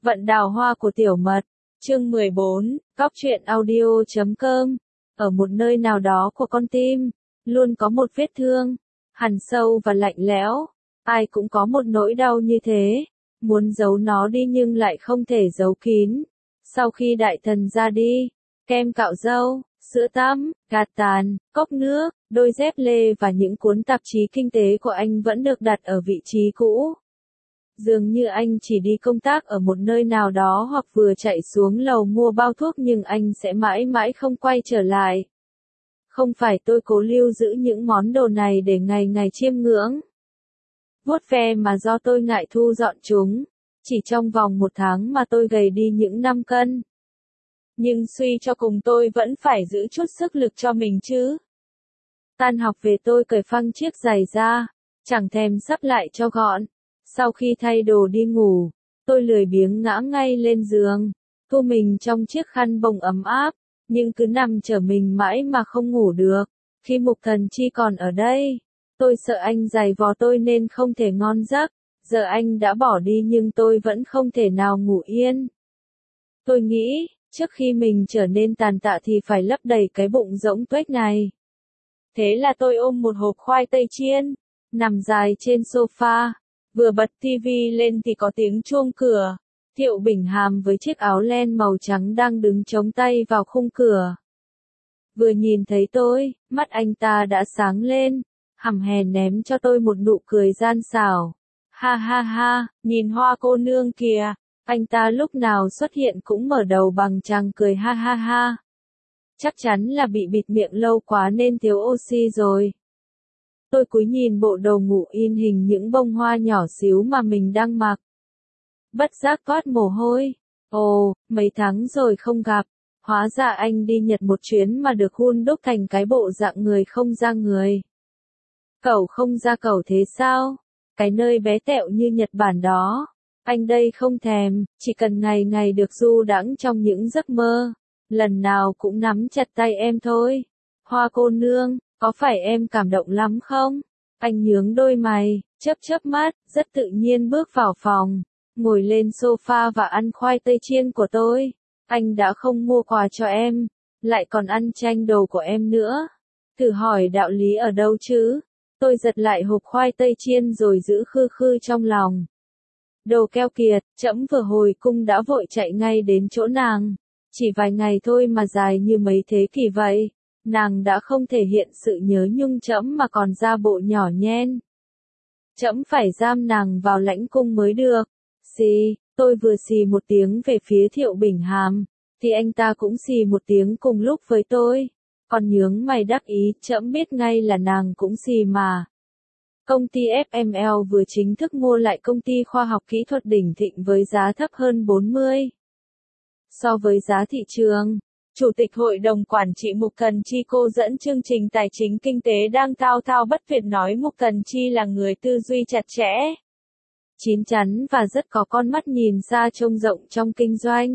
Vận đào hoa của tiểu mật, chương 14, Cóc truyện audio.com. Ở một nơi nào đó của con tim, luôn có một vết thương, hằn sâu và lạnh lẽo. Ai cũng có một nỗi đau như thế, muốn giấu nó đi nhưng lại không thể giấu kín. Sau khi đại thần ra đi, kem cạo râu, sữa tắm, gạt tàn, cốc nước, đôi dép lê và những cuốn tạp chí kinh tế của anh vẫn được đặt ở vị trí cũ. Dường như anh chỉ đi công tác ở một nơi nào đó hoặc vừa chạy xuống lầu mua bao thuốc nhưng anh sẽ mãi mãi không quay trở lại. Không phải tôi cố lưu giữ những món đồ này để ngày ngày chiêm ngưỡng, vuốt ve mà do tôi ngại thu dọn chúng. Chỉ trong vòng 1 tháng mà tôi gầy đi những 5 cân. Nhưng suy cho cùng tôi vẫn phải giữ chút sức lực cho mình chứ. Tan học về tôi cởi phăng chiếc giày ra, chẳng thèm sắp lại cho gọn. Sau khi thay đồ đi ngủ, tôi lười biếng ngã ngay lên giường, thu mình trong chiếc khăn bông ấm áp, nhưng cứ nằm trở mình mãi mà không ngủ được. Khi Mục Thần Chi còn ở đây, tôi sợ anh giày vò tôi nên không thể ngon giấc. Giờ anh đã bỏ đi nhưng tôi vẫn không thể nào ngủ yên. Tôi nghĩ, trước khi mình trở nên tàn tạ thì phải lấp đầy cái bụng rỗng tuếch này. Thế là tôi ôm một hộp khoai tây chiên, nằm dài trên sofa. Vừa bật tivi lên thì có tiếng chuông cửa. Thiệu Bình Hàm với chiếc áo len màu trắng đang đứng chống tay vào khung cửa. Vừa nhìn thấy tôi, mắt anh ta đã sáng lên, hầm hè ném cho tôi một nụ cười gian xảo. Ha ha ha, nhìn Hoa cô nương kìa, anh ta lúc nào xuất hiện cũng mở đầu bằng tràng cười ha ha ha. Chắc chắn là bị bịt miệng lâu quá nên thiếu oxy rồi. Tôi cúi nhìn bộ đồ ngủ in hình những bông hoa nhỏ xíu mà mình đang mặc. Bất giác toát mồ hôi. Ồ, mấy tháng rồi không gặp. Hóa ra anh đi Nhật một chuyến mà được hun đúc thành cái bộ dạng người không ra người. Cẩu không ra cẩu thế sao? Cái nơi bé tẹo như Nhật Bản đó. Anh đây không thèm, chỉ cần ngày ngày được du đãng trong những giấc mơ. Lần nào cũng nắm chặt tay em thôi. Hoa cô nương, có phải em cảm động lắm không? Anh nhướng đôi mày, chớp chớp mắt, rất tự nhiên bước vào phòng, ngồi lên sofa và ăn khoai tây chiên của tôi. Anh đã không mua quà cho em, lại còn ăn tranh đồ của em nữa. Thử hỏi đạo lý ở đâu chứ? Tôi giật lại hộp khoai tây chiên rồi giữ khư khư trong lòng. Đồ keo kiệt, trẫm vừa hồi cung đã vội chạy ngay đến chỗ nàng. Chỉ vài ngày thôi mà dài như mấy thế kỷ vậy. Nàng đã không thể hiện sự nhớ nhung trẫm mà còn ra bộ nhỏ nhen. Trẫm phải giam nàng vào lãnh cung mới được. Xì, tôi vừa xì một tiếng về phía Thiệu Bình Hàm, thì anh ta cũng xì một tiếng cùng lúc với tôi. Còn nhướng mày đắc ý, trẫm biết ngay là nàng cũng xì mà. Công ty FML vừa chính thức mua lại công ty khoa học kỹ thuật đỉnh thịnh với giá thấp hơn 40 so với giá thị trường. Chủ tịch Hội đồng Quản trị Mục Thần Chi cô dẫn chương trình tài chính kinh tế đang thao thao bất tuyệt nói Mục Thần Chi là người tư duy chặt chẽ, chín chắn và rất có con mắt nhìn xa trông rộng trong kinh doanh.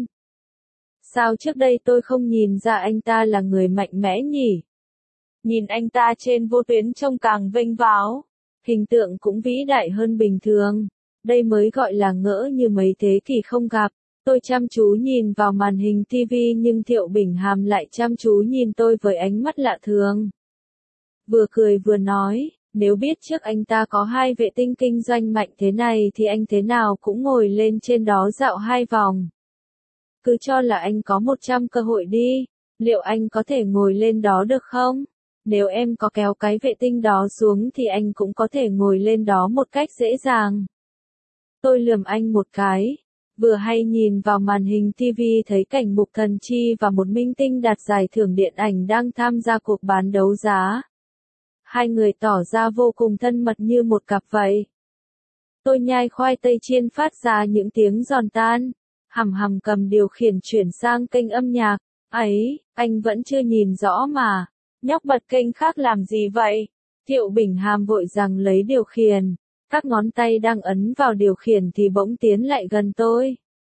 Sao trước đây tôi không nhìn ra anh ta là người mạnh mẽ nhỉ? Nhìn anh ta trên vô tuyến trông càng vênh váo, hình tượng cũng vĩ đại hơn bình thường. Đây mới gọi là ngỡ như mấy thế kỷ không gặp. Tôi chăm chú nhìn vào màn hình TV nhưng Thiệu Bình Hàm lại chăm chú nhìn tôi với ánh mắt lạ thường. Vừa cười vừa nói, nếu biết trước anh ta có 2 vệ tinh kinh doanh mạnh thế này thì anh thế nào cũng ngồi lên trên đó dạo 2 vòng. Cứ cho là anh có 100 cơ hội đi, liệu anh có thể ngồi lên đó được không? Nếu em có kéo cái vệ tinh đó xuống thì anh cũng có thể ngồi lên đó một cách dễ dàng. Tôi lườm anh một cái. Vừa hay nhìn vào màn hình TV thấy cảnh Mục Thần Chi và một minh tinh đạt giải thưởng điện ảnh đang tham gia cuộc bán đấu giá. Hai người tỏ ra vô cùng thân mật như một cặp vậy. Tôi nhai khoai tây chiên phát ra những tiếng giòn tan, hầm cầm điều khiển chuyển sang kênh âm nhạc. Ấy, anh vẫn chưa nhìn rõ mà, nhóc bật kênh khác làm gì vậy? Thiệu Bình Hàm vội rằng lấy điều khiển. Các ngón tay đang ấn vào điều khiển thì bỗng tiến lại gần tôi.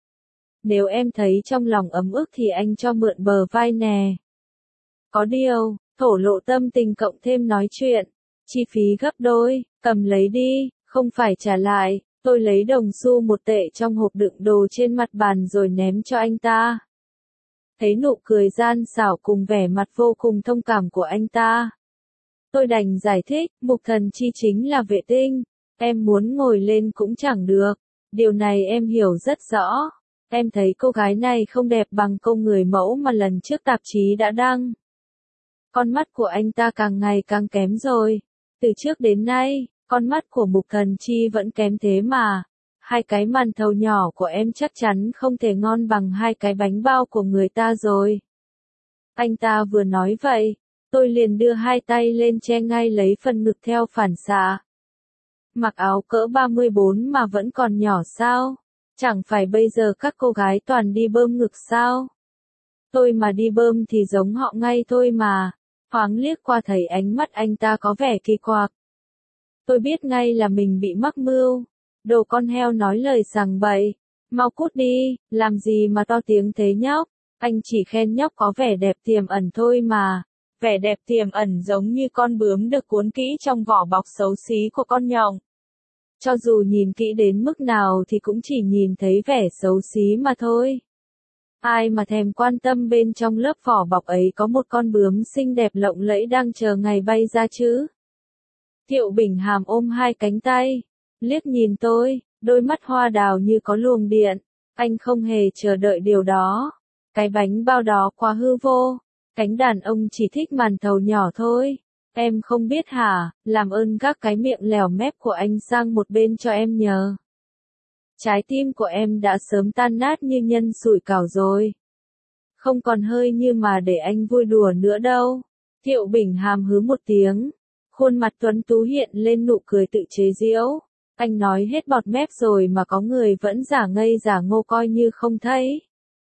Nếu em thấy trong lòng ấm ức thì anh cho mượn bờ vai nè. Có điều, thổ lộ tâm tình cộng thêm nói chuyện, chi phí gấp đôi, cầm lấy đi, không phải trả lại. Tôi lấy đồng xu 1 tệ trong hộp đựng đồ trên mặt bàn rồi ném cho anh ta. Thấy nụ cười gian xảo cùng vẻ mặt vô cùng thông cảm của anh ta, tôi đành giải thích, Mục Thần Chi chính là vệ tinh, em muốn ngồi lên cũng chẳng được, điều này em hiểu rất rõ. Em thấy cô gái này không đẹp bằng cô người mẫu mà lần trước tạp chí đã đăng. Con mắt của anh ta càng ngày càng kém rồi. Từ trước đến nay, con mắt của Mục Thần Chi vẫn kém thế mà. 2 cái màn thầu nhỏ của em chắc chắn không thể ngon bằng 2 cái bánh bao của người ta rồi. Anh ta vừa nói vậy, tôi liền đưa 2 tay lên che ngay lấy phần ngực theo phản xạ. Mặc áo cỡ 34 mà vẫn còn nhỏ sao? Chẳng phải bây giờ các cô gái toàn đi bơm ngực sao? Tôi mà đi bơm thì giống họ ngay thôi mà. Thoáng liếc qua thấy ánh mắt anh ta có vẻ kỳ quặc. Tôi biết ngay là mình bị mắc mưu. Đồ con heo nói lời sằng bậy. Mau cút đi, làm gì mà to tiếng thế nhóc? Anh chỉ khen nhóc có vẻ đẹp tiềm ẩn thôi mà. Vẻ đẹp tiềm ẩn giống như con bướm được cuốn kỹ trong vỏ bọc xấu xí của con nhộng. Cho dù nhìn kỹ đến mức nào thì cũng chỉ nhìn thấy vẻ xấu xí mà thôi. Ai mà thèm quan tâm bên trong lớp vỏ bọc ấy có một con bướm xinh đẹp lộng lẫy đang chờ ngày bay ra chứ. Thiệu Bình Hàm ôm 2 cánh tay, liếc nhìn tôi, đôi mắt hoa đào như có luồng điện. Anh không hề chờ đợi điều đó. Cái bánh bao đó quá hư vô. Cánh đàn ông chỉ thích màn thầu nhỏ thôi. Em không biết hả, làm ơn gác cái miệng lèo mép của anh sang một bên cho em nhờ. Trái tim của em đã sớm tan nát như nhân sủi cảo rồi. Không còn hơi như mà để anh vui đùa nữa đâu. Thiệu Bình Hàm hứ một tiếng. Khuôn mặt tuấn tú hiện lên nụ cười tự chế giễu. Anh nói hết bọt mép rồi mà có người vẫn giả ngây giả ngô coi như không thấy.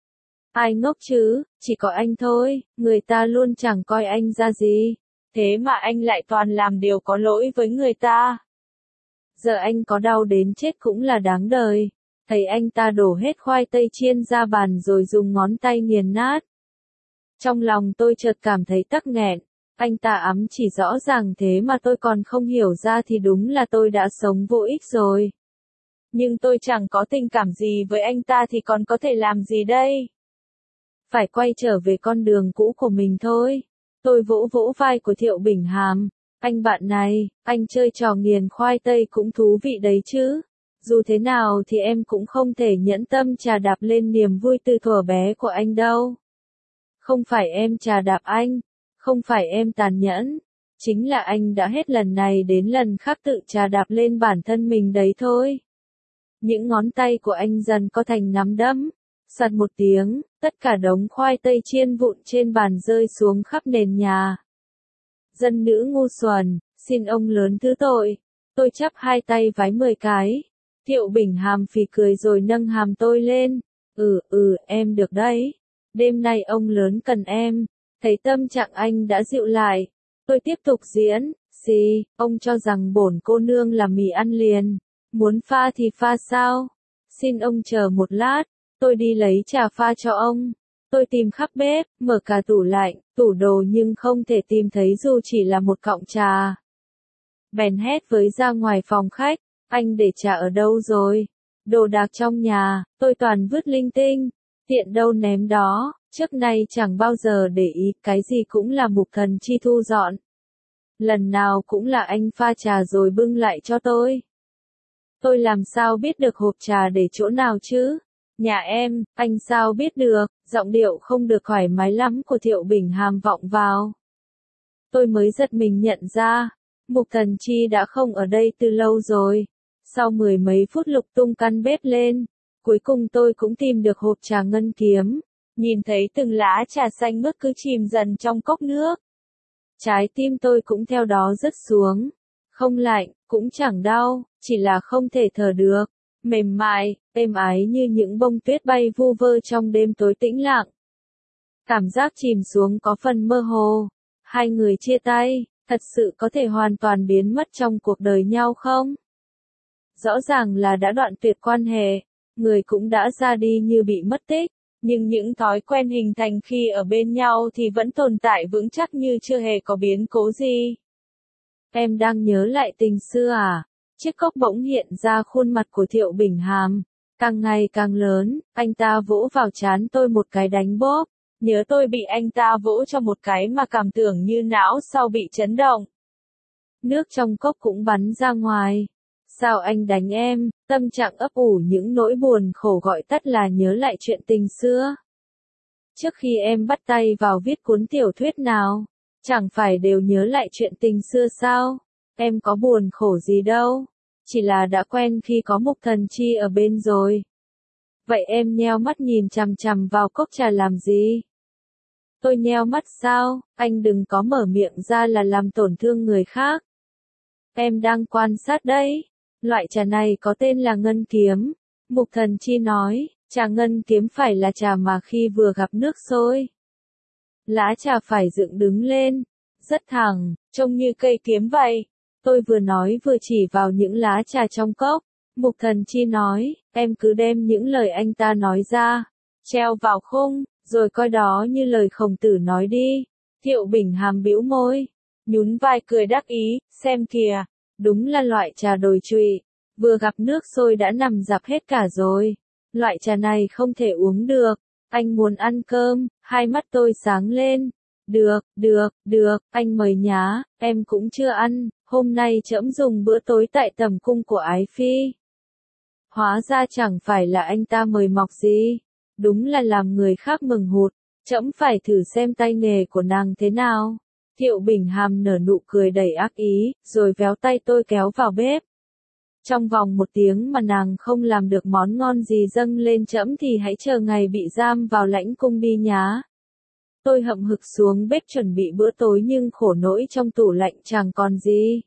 Ai ngốc chứ, chỉ có anh thôi, người ta luôn chẳng coi anh ra gì. Thế mà anh lại toàn làm điều có lỗi với người ta. Giờ anh có đau đến chết cũng là đáng đời. Thấy anh ta đổ hết khoai tây chiên ra bàn rồi dùng ngón tay nghiền nát. Trong lòng tôi chợt cảm thấy tắc nghẹn. Anh ta ẵm chỉ rõ ràng thế mà tôi còn không hiểu ra thì đúng là tôi đã sống vô ích rồi. Nhưng tôi chẳng có tình cảm gì với anh ta thì còn có thể làm gì đây? Phải quay trở về con đường cũ của mình thôi. Tôi vỗ vỗ vai của Thiệu Bình Hàm. Anh bạn này, anh chơi trò nghiền khoai tây cũng thú vị đấy chứ. Dù thế nào thì em cũng không thể nhẫn tâm chà đạp lên niềm vui từ thuở bé của anh đâu. Không phải em chà đạp anh, không phải em tàn nhẫn, chính là anh đã hết lần này đến lần khác tự chà đạp lên bản thân mình đấy thôi. Những ngón tay của anh dần có thành nắm đấm. Soạt một tiếng, tất cả đống khoai tây chiên vụn trên bàn rơi xuống khắp nền nhà. Dân nữ ngu xuẩn, xin ông lớn thứ tội. Tôi chắp 2 tay vái 10 cái. Thiệu Bình Hàm phì cười rồi nâng hàm tôi lên. Em được đấy. Đêm nay ông lớn cần em. Thấy tâm trạng anh đã dịu lại. Tôi tiếp tục diễn. Xì, ông cho rằng bổn cô nương là mì ăn liền. Muốn pha thì pha sao? Xin ông chờ một lát. Tôi đi lấy trà pha cho ông. Tôi tìm khắp bếp, mở cả tủ lạnh, tủ đồ nhưng không thể tìm thấy dù chỉ là một cọng trà. Bèn hét với ra ngoài phòng khách, anh để trà ở đâu rồi? Đồ đạc trong nhà, tôi toàn vứt linh tinh, tiện đâu ném đó, trước nay chẳng bao giờ để ý, cái gì cũng là Mục Thần Chi thu dọn. Lần nào cũng là anh pha trà rồi bưng lại cho tôi. Tôi làm sao biết được hộp trà để chỗ nào chứ? Nhà em, anh sao biết được, giọng điệu không được thoải mái lắm của Thiệu Bình Hàm vọng vào. Tôi mới giật mình nhận ra, Mục Thần Chi đã không ở đây từ lâu rồi. Sau 10 mấy phút lục tung căn bếp lên, cuối cùng tôi cũng tìm được hộp trà ngân kiếm. Nhìn thấy từng lá trà xanh mướt cứ chìm dần trong cốc nước. Trái tim tôi cũng theo đó rớt xuống. Không lạnh, cũng chẳng đau, chỉ là không thể thở được. Mềm mại, êm ái như những bông tuyết bay vu vơ trong đêm tối tĩnh lặng. Cảm giác chìm xuống có phần mơ hồ. 2 người chia tay, thật sự có thể hoàn toàn biến mất trong cuộc đời nhau không? Rõ ràng là đã đoạn tuyệt quan hệ, người cũng đã ra đi như bị mất tích, nhưng những thói quen hình thành khi ở bên nhau thì vẫn tồn tại vững chắc như chưa hề có biến cố gì. Em đang nhớ lại tình xưa à? Chiếc cốc bỗng hiện ra khuôn mặt của Thiệu Bình Hàm, càng ngày càng lớn, anh ta vỗ vào trán tôi một cái đánh bóp. Nhớ tôi bị anh ta vỗ cho một cái mà cảm tưởng như não sau bị chấn động. Nước trong cốc cũng bắn ra ngoài. Sao anh đánh em? Tâm trạng ấp ủ những nỗi buồn khổ gọi tắt là nhớ lại chuyện tình xưa. Trước khi em bắt tay vào viết cuốn tiểu thuyết nào, chẳng phải đều nhớ lại chuyện tình xưa sao? Em có buồn khổ gì đâu, chỉ là đã quen khi có Mục Thần Chi ở bên rồi. Vậy em nheo mắt nhìn chằm chằm vào cốc trà làm gì? Tôi nheo mắt sao? Anh đừng có mở miệng ra là làm tổn thương người khác. Em đang quan sát đấy. Loại trà này có tên là ngân kiếm. Mục Thần Chi nói, trà ngân kiếm phải là trà mà khi vừa gặp nước sôi, lá trà phải dựng đứng lên, rất thẳng, trông như cây kiếm vậy. Tôi vừa nói vừa chỉ vào những lá trà trong cốc. Mục Thần Chi nói, em cứ đem những lời anh ta nói ra, treo vào khung, rồi coi đó như lời Khổng Tử nói đi. Thiệu Bình Hàm bĩu môi, nhún vai cười đắc ý, xem kìa, đúng là loại trà đồi trụy, vừa gặp nước sôi đã nằm rạp hết cả rồi. Loại trà này không thể uống được, anh muốn ăn cơm. Hai mắt tôi sáng lên. Được, anh mời nhá, em cũng chưa ăn, hôm nay trẫm dùng bữa tối tại tầm cung của Ái Phi. Hóa ra chẳng phải là anh ta mời mọc gì, đúng là làm người khác mừng hụt, trẫm phải thử xem tay nghề của nàng thế nào. Thiệu Bình Hàm nở nụ cười đầy ác ý, rồi véo tay tôi kéo vào bếp. Trong vòng 1 tiếng mà nàng không làm được món ngon gì dâng lên trẫm thì hãy chờ ngày bị giam vào lãnh cung đi nhá. Tôi hậm hực xuống bếp chuẩn bị bữa tối nhưng khổ nỗi trong tủ lạnh chẳng còn gì.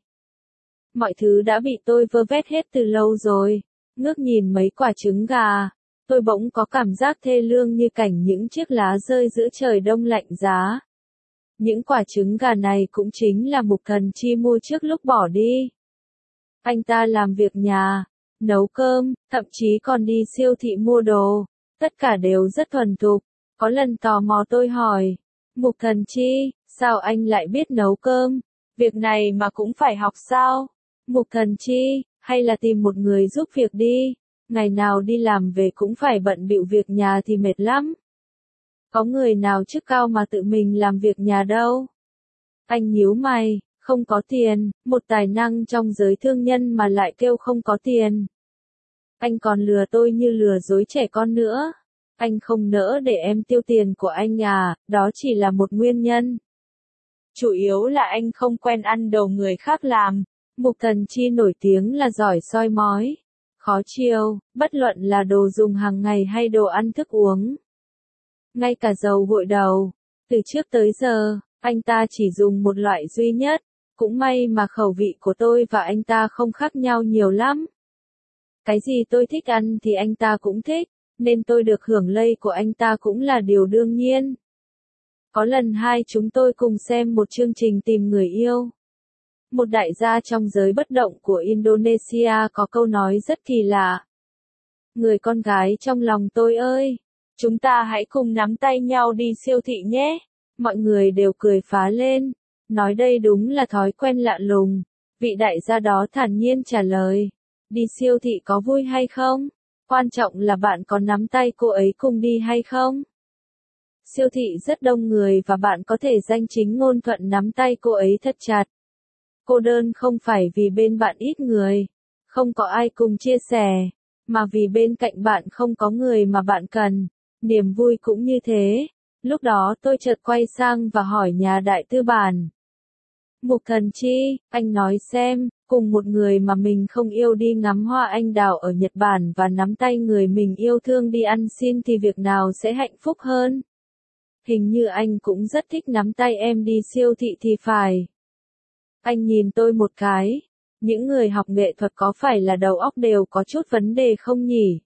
Mọi thứ đã bị tôi vơ vét hết từ lâu rồi. Ngước nhìn mấy quả trứng gà, tôi bỗng có cảm giác thê lương như cảnh những chiếc lá rơi giữa trời đông lạnh giá. Những quả trứng gà này cũng chính là Mục Thần Chi mua trước lúc bỏ đi. Anh ta làm việc nhà, nấu cơm, thậm chí còn đi siêu thị mua đồ, tất cả đều rất thuần thục. Có lần tò mò tôi hỏi, Mục Thần Chi, sao anh lại biết nấu cơm? Việc này mà cũng phải học sao? Mục Thần Chi, hay là tìm một người giúp việc đi, ngày nào đi làm về cũng phải bận bịu việc nhà thì mệt lắm. Có người nào chức cao mà tự mình làm việc nhà đâu. Anh nhíu mày, không có tiền, một tài năng trong giới thương nhân mà lại kêu không có tiền. Anh còn lừa tôi như lừa dối trẻ con nữa. Anh không nỡ để em tiêu tiền của anh à, đó chỉ là một nguyên nhân. Chủ yếu là anh không quen ăn đồ người khác làm. Mục Thần Chi nổi tiếng là giỏi soi mói, khó chiêu, bất luận là đồ dùng hàng ngày hay đồ ăn thức uống. Ngay cả dầu gội đầu, từ trước tới giờ, anh ta chỉ dùng một loại duy nhất. Cũng may mà khẩu vị của tôi và anh ta không khác nhau nhiều lắm. Cái gì tôi thích ăn thì anh ta cũng thích, nên tôi được hưởng lây của anh ta cũng là điều đương nhiên. Có lần hai chúng tôi cùng xem một chương trình tìm người yêu. Một đại gia trong giới bất động của Indonesia có câu nói rất kỳ lạ. Người con gái trong lòng tôi ơi, chúng ta hãy cùng nắm tay nhau đi siêu thị nhé. Mọi người đều cười phá lên, nói đây đúng là thói quen lạ lùng. Vị đại gia đó thản nhiên trả lời, đi siêu thị có vui hay không? Quan trọng là bạn có nắm tay cô ấy cùng đi hay không? Siêu thị rất đông người và bạn có thể danh chính ngôn thuận nắm tay cô ấy thật chặt. Cô đơn không phải vì bên bạn ít người, không có ai cùng chia sẻ, mà vì bên cạnh bạn không có người mà bạn cần. Niềm vui cũng như thế. Lúc đó tôi chợt quay sang và hỏi nhà đại tư bản. Mục Thần Chi, anh nói xem, cùng một người mà mình không yêu đi ngắm hoa anh đào ở Nhật Bản và nắm tay người mình yêu thương đi ăn xin thì việc nào sẽ hạnh phúc hơn? Hình như anh cũng rất thích nắm tay em đi siêu thị thì phải. Anh nhìn tôi một cái. Những người học nghệ thuật có phải là đầu óc đều có chút vấn đề không nhỉ?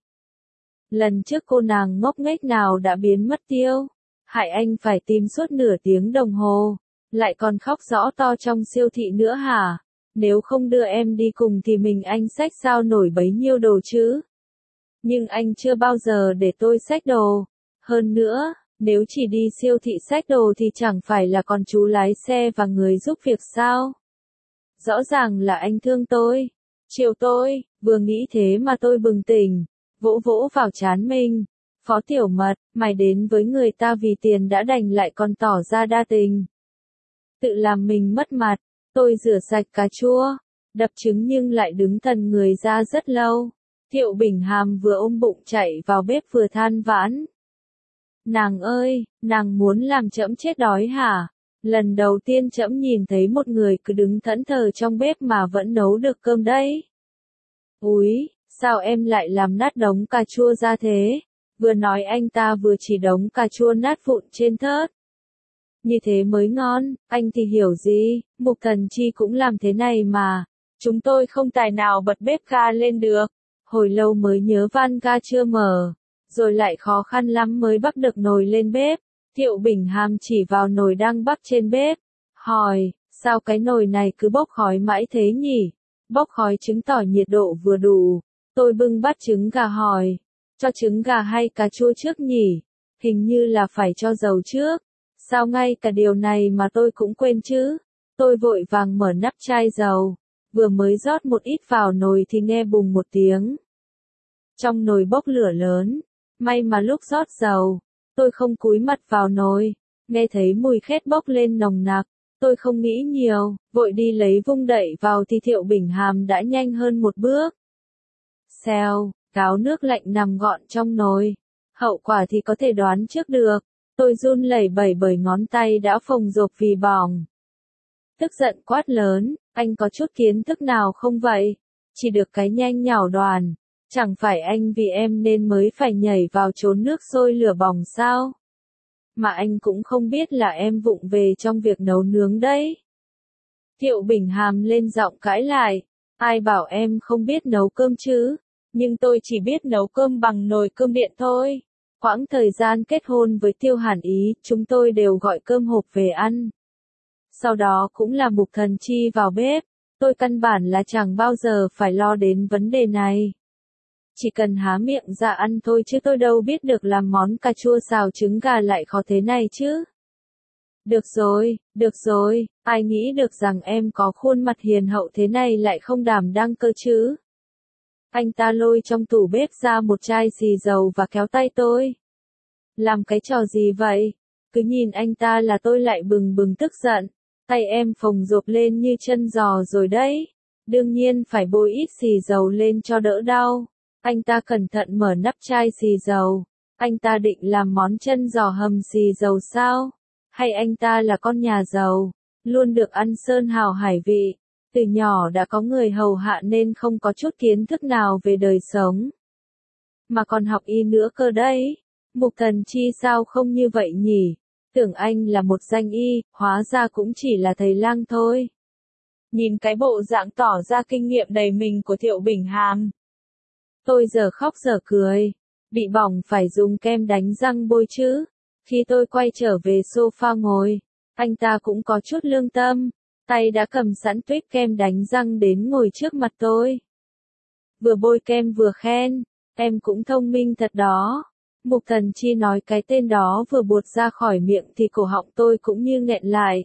Lần trước cô nàng ngốc nghếch nào đã biến mất tiêu, hại anh phải tìm suốt nửa tiếng đồng hồ, lại còn khóc rõ to trong siêu thị nữa hả? Nếu không đưa em đi cùng thì mình anh xách sao nổi bấy nhiêu đồ chứ? Nhưng anh chưa bao giờ để tôi xách đồ. Hơn nữa, nếu chỉ đi siêu thị xách đồ thì chẳng phải là còn chú lái xe và người giúp việc sao? Rõ ràng là anh thương tôi. Chiều tôi, vừa nghĩ thế mà tôi bừng tỉnh, vỗ vỗ vào trán mình. Phó Tiểu Mật, mày đến với người ta vì tiền đã đành lại còn tỏ ra đa tình. Tự làm mình mất mặt, tôi rửa sạch cà chua, đập trứng nhưng lại đứng thần người ra rất lâu. Thiệu Bình Hàm vừa ôm bụng chạy vào bếp vừa than vãn. Nàng ơi, nàng muốn làm trẫm chết đói hả? Lần đầu tiên trẫm nhìn thấy một người cứ đứng thẫn thờ trong bếp mà vẫn nấu được cơm đấy. Úi, sao em lại làm nát đống cà chua ra thế? Vừa nói anh ta vừa chỉ đống cà chua nát vụn trên thớt. Như thế mới ngon, anh thì hiểu gì, Mục Thần Chi cũng làm thế này mà. Chúng tôi không tài nào bật bếp ga lên được. Hồi lâu mới nhớ van ga chưa mở, rồi lại khó khăn lắm mới bắc được nồi lên bếp. Thiệu Bình Hàm chỉ vào nồi đang bắc trên bếp, hỏi, sao cái nồi này cứ bốc khói mãi thế nhỉ? Bốc khói chứng tỏ nhiệt độ vừa đủ. Tôi bưng bát trứng gà hỏi, cho trứng gà hay cà chua trước nhỉ? Hình như là phải cho dầu trước. Sao ngay cả điều này mà tôi cũng quên chứ? Tôi vội vàng mở nắp chai dầu, vừa mới rót một ít vào nồi thì nghe bùng một tiếng. Trong nồi bốc lửa lớn, may mà lúc rót dầu, tôi không cúi mặt vào nồi, nghe thấy mùi khét bốc lên nồng nặc. Tôi không nghĩ nhiều, vội đi lấy vung đậy vào thì Thiệu Bình Hàm đã nhanh hơn một bước. Xèo, gáo nước lạnh nằm gọn trong nồi. Hậu quả thì có thể đoán trước được. Tôi run lẩy bẩy bởi ngón tay đã phồng rộp vì bỏng. Tức giận quát lớn, anh có chút kiến thức nào không vậy? Chỉ được cái nhanh nhảu đoàn. Chẳng phải anh vì em nên mới phải nhảy vào chốn nước sôi lửa bỏng sao? Mà anh cũng không biết là em vụng về trong việc nấu nướng đấy. Thiệu Bình Hàm lên giọng cãi lại. Ai bảo em không biết nấu cơm chứ? Nhưng tôi chỉ biết nấu cơm bằng nồi cơm điện thôi. Quãng thời gian kết hôn với Tiêu Hàn Ý, chúng tôi đều gọi cơm hộp về ăn. Sau đó cũng là Mục Thần Chi vào bếp. Tôi căn bản là chẳng bao giờ phải lo đến vấn đề này. Chỉ cần há miệng ra ăn thôi chứ tôi đâu biết được làm món cà chua xào trứng gà lại khó thế này chứ. Được rồi, ai nghĩ được rằng em có khuôn mặt hiền hậu thế này lại không đảm đang cơ chứ. Anh ta lôi trong tủ bếp ra một chai xì dầu và kéo tay tôi. Làm cái trò gì vậy? Cứ nhìn anh ta là tôi lại bừng bừng tức giận. Tay em phồng rộp lên như chân giò rồi đấy. Đương nhiên phải bôi ít xì dầu lên cho đỡ đau. Anh ta cẩn thận mở nắp chai xì dầu. Anh ta định làm món chân giò hầm xì dầu sao? Hay anh ta là con nhà giàu, luôn được ăn sơn hào hải vị, từ nhỏ đã có người hầu hạ nên không có chút kiến thức nào về đời sống. Mà còn học y nữa cơ đấy. Mục Thần Chi sao không như vậy nhỉ? Tưởng anh là một danh y, hóa ra cũng chỉ là thầy lang thôi. Nhìn cái bộ dạng tỏ ra kinh nghiệm đầy mình của Thiệu Bình Hàm. Tôi giờ khóc giờ cười. Bị bỏng phải dùng kem đánh răng bôi chứ. Khi tôi quay trở về sofa ngồi, anh ta cũng có chút lương tâm. Tay đã cầm sẵn tuýp kem đánh răng đến ngồi trước mặt tôi. Vừa bôi kem vừa khen, em cũng thông minh thật đó. Mục Thần Chi nói cái tên đó vừa buột ra khỏi miệng thì cổ họng tôi cũng như nghẹn lại.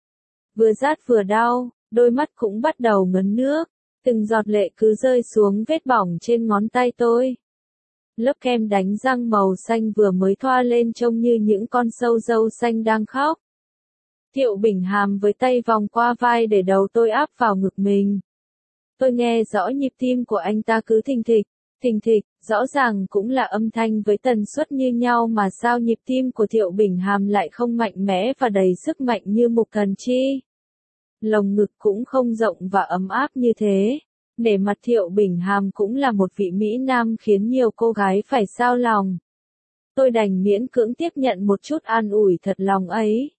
Vừa rát vừa đau, đôi mắt cũng bắt đầu ngấn nước, từng giọt lệ cứ rơi xuống vết bỏng trên ngón tay tôi. Lớp kem đánh răng màu xanh vừa mới thoa lên trông như những con sâu râu xanh đang khóc. Thiệu Bình Hàm với tay vòng qua vai để đầu tôi áp vào ngực mình. Tôi nghe rõ nhịp tim của anh ta cứ thình thịch, rõ ràng cũng là âm thanh với tần suất như nhau mà sao nhịp tim của Thiệu Bình Hàm lại không mạnh mẽ và đầy sức mạnh như Mục Thần Chi. Lồng ngực cũng không rộng và ấm áp như thế. Nể mặt Thiệu Bình Hàm cũng là một vị Mỹ Nam khiến nhiều cô gái phải xao lòng. Tôi đành miễn cưỡng tiếp nhận một chút an ủi thật lòng ấy.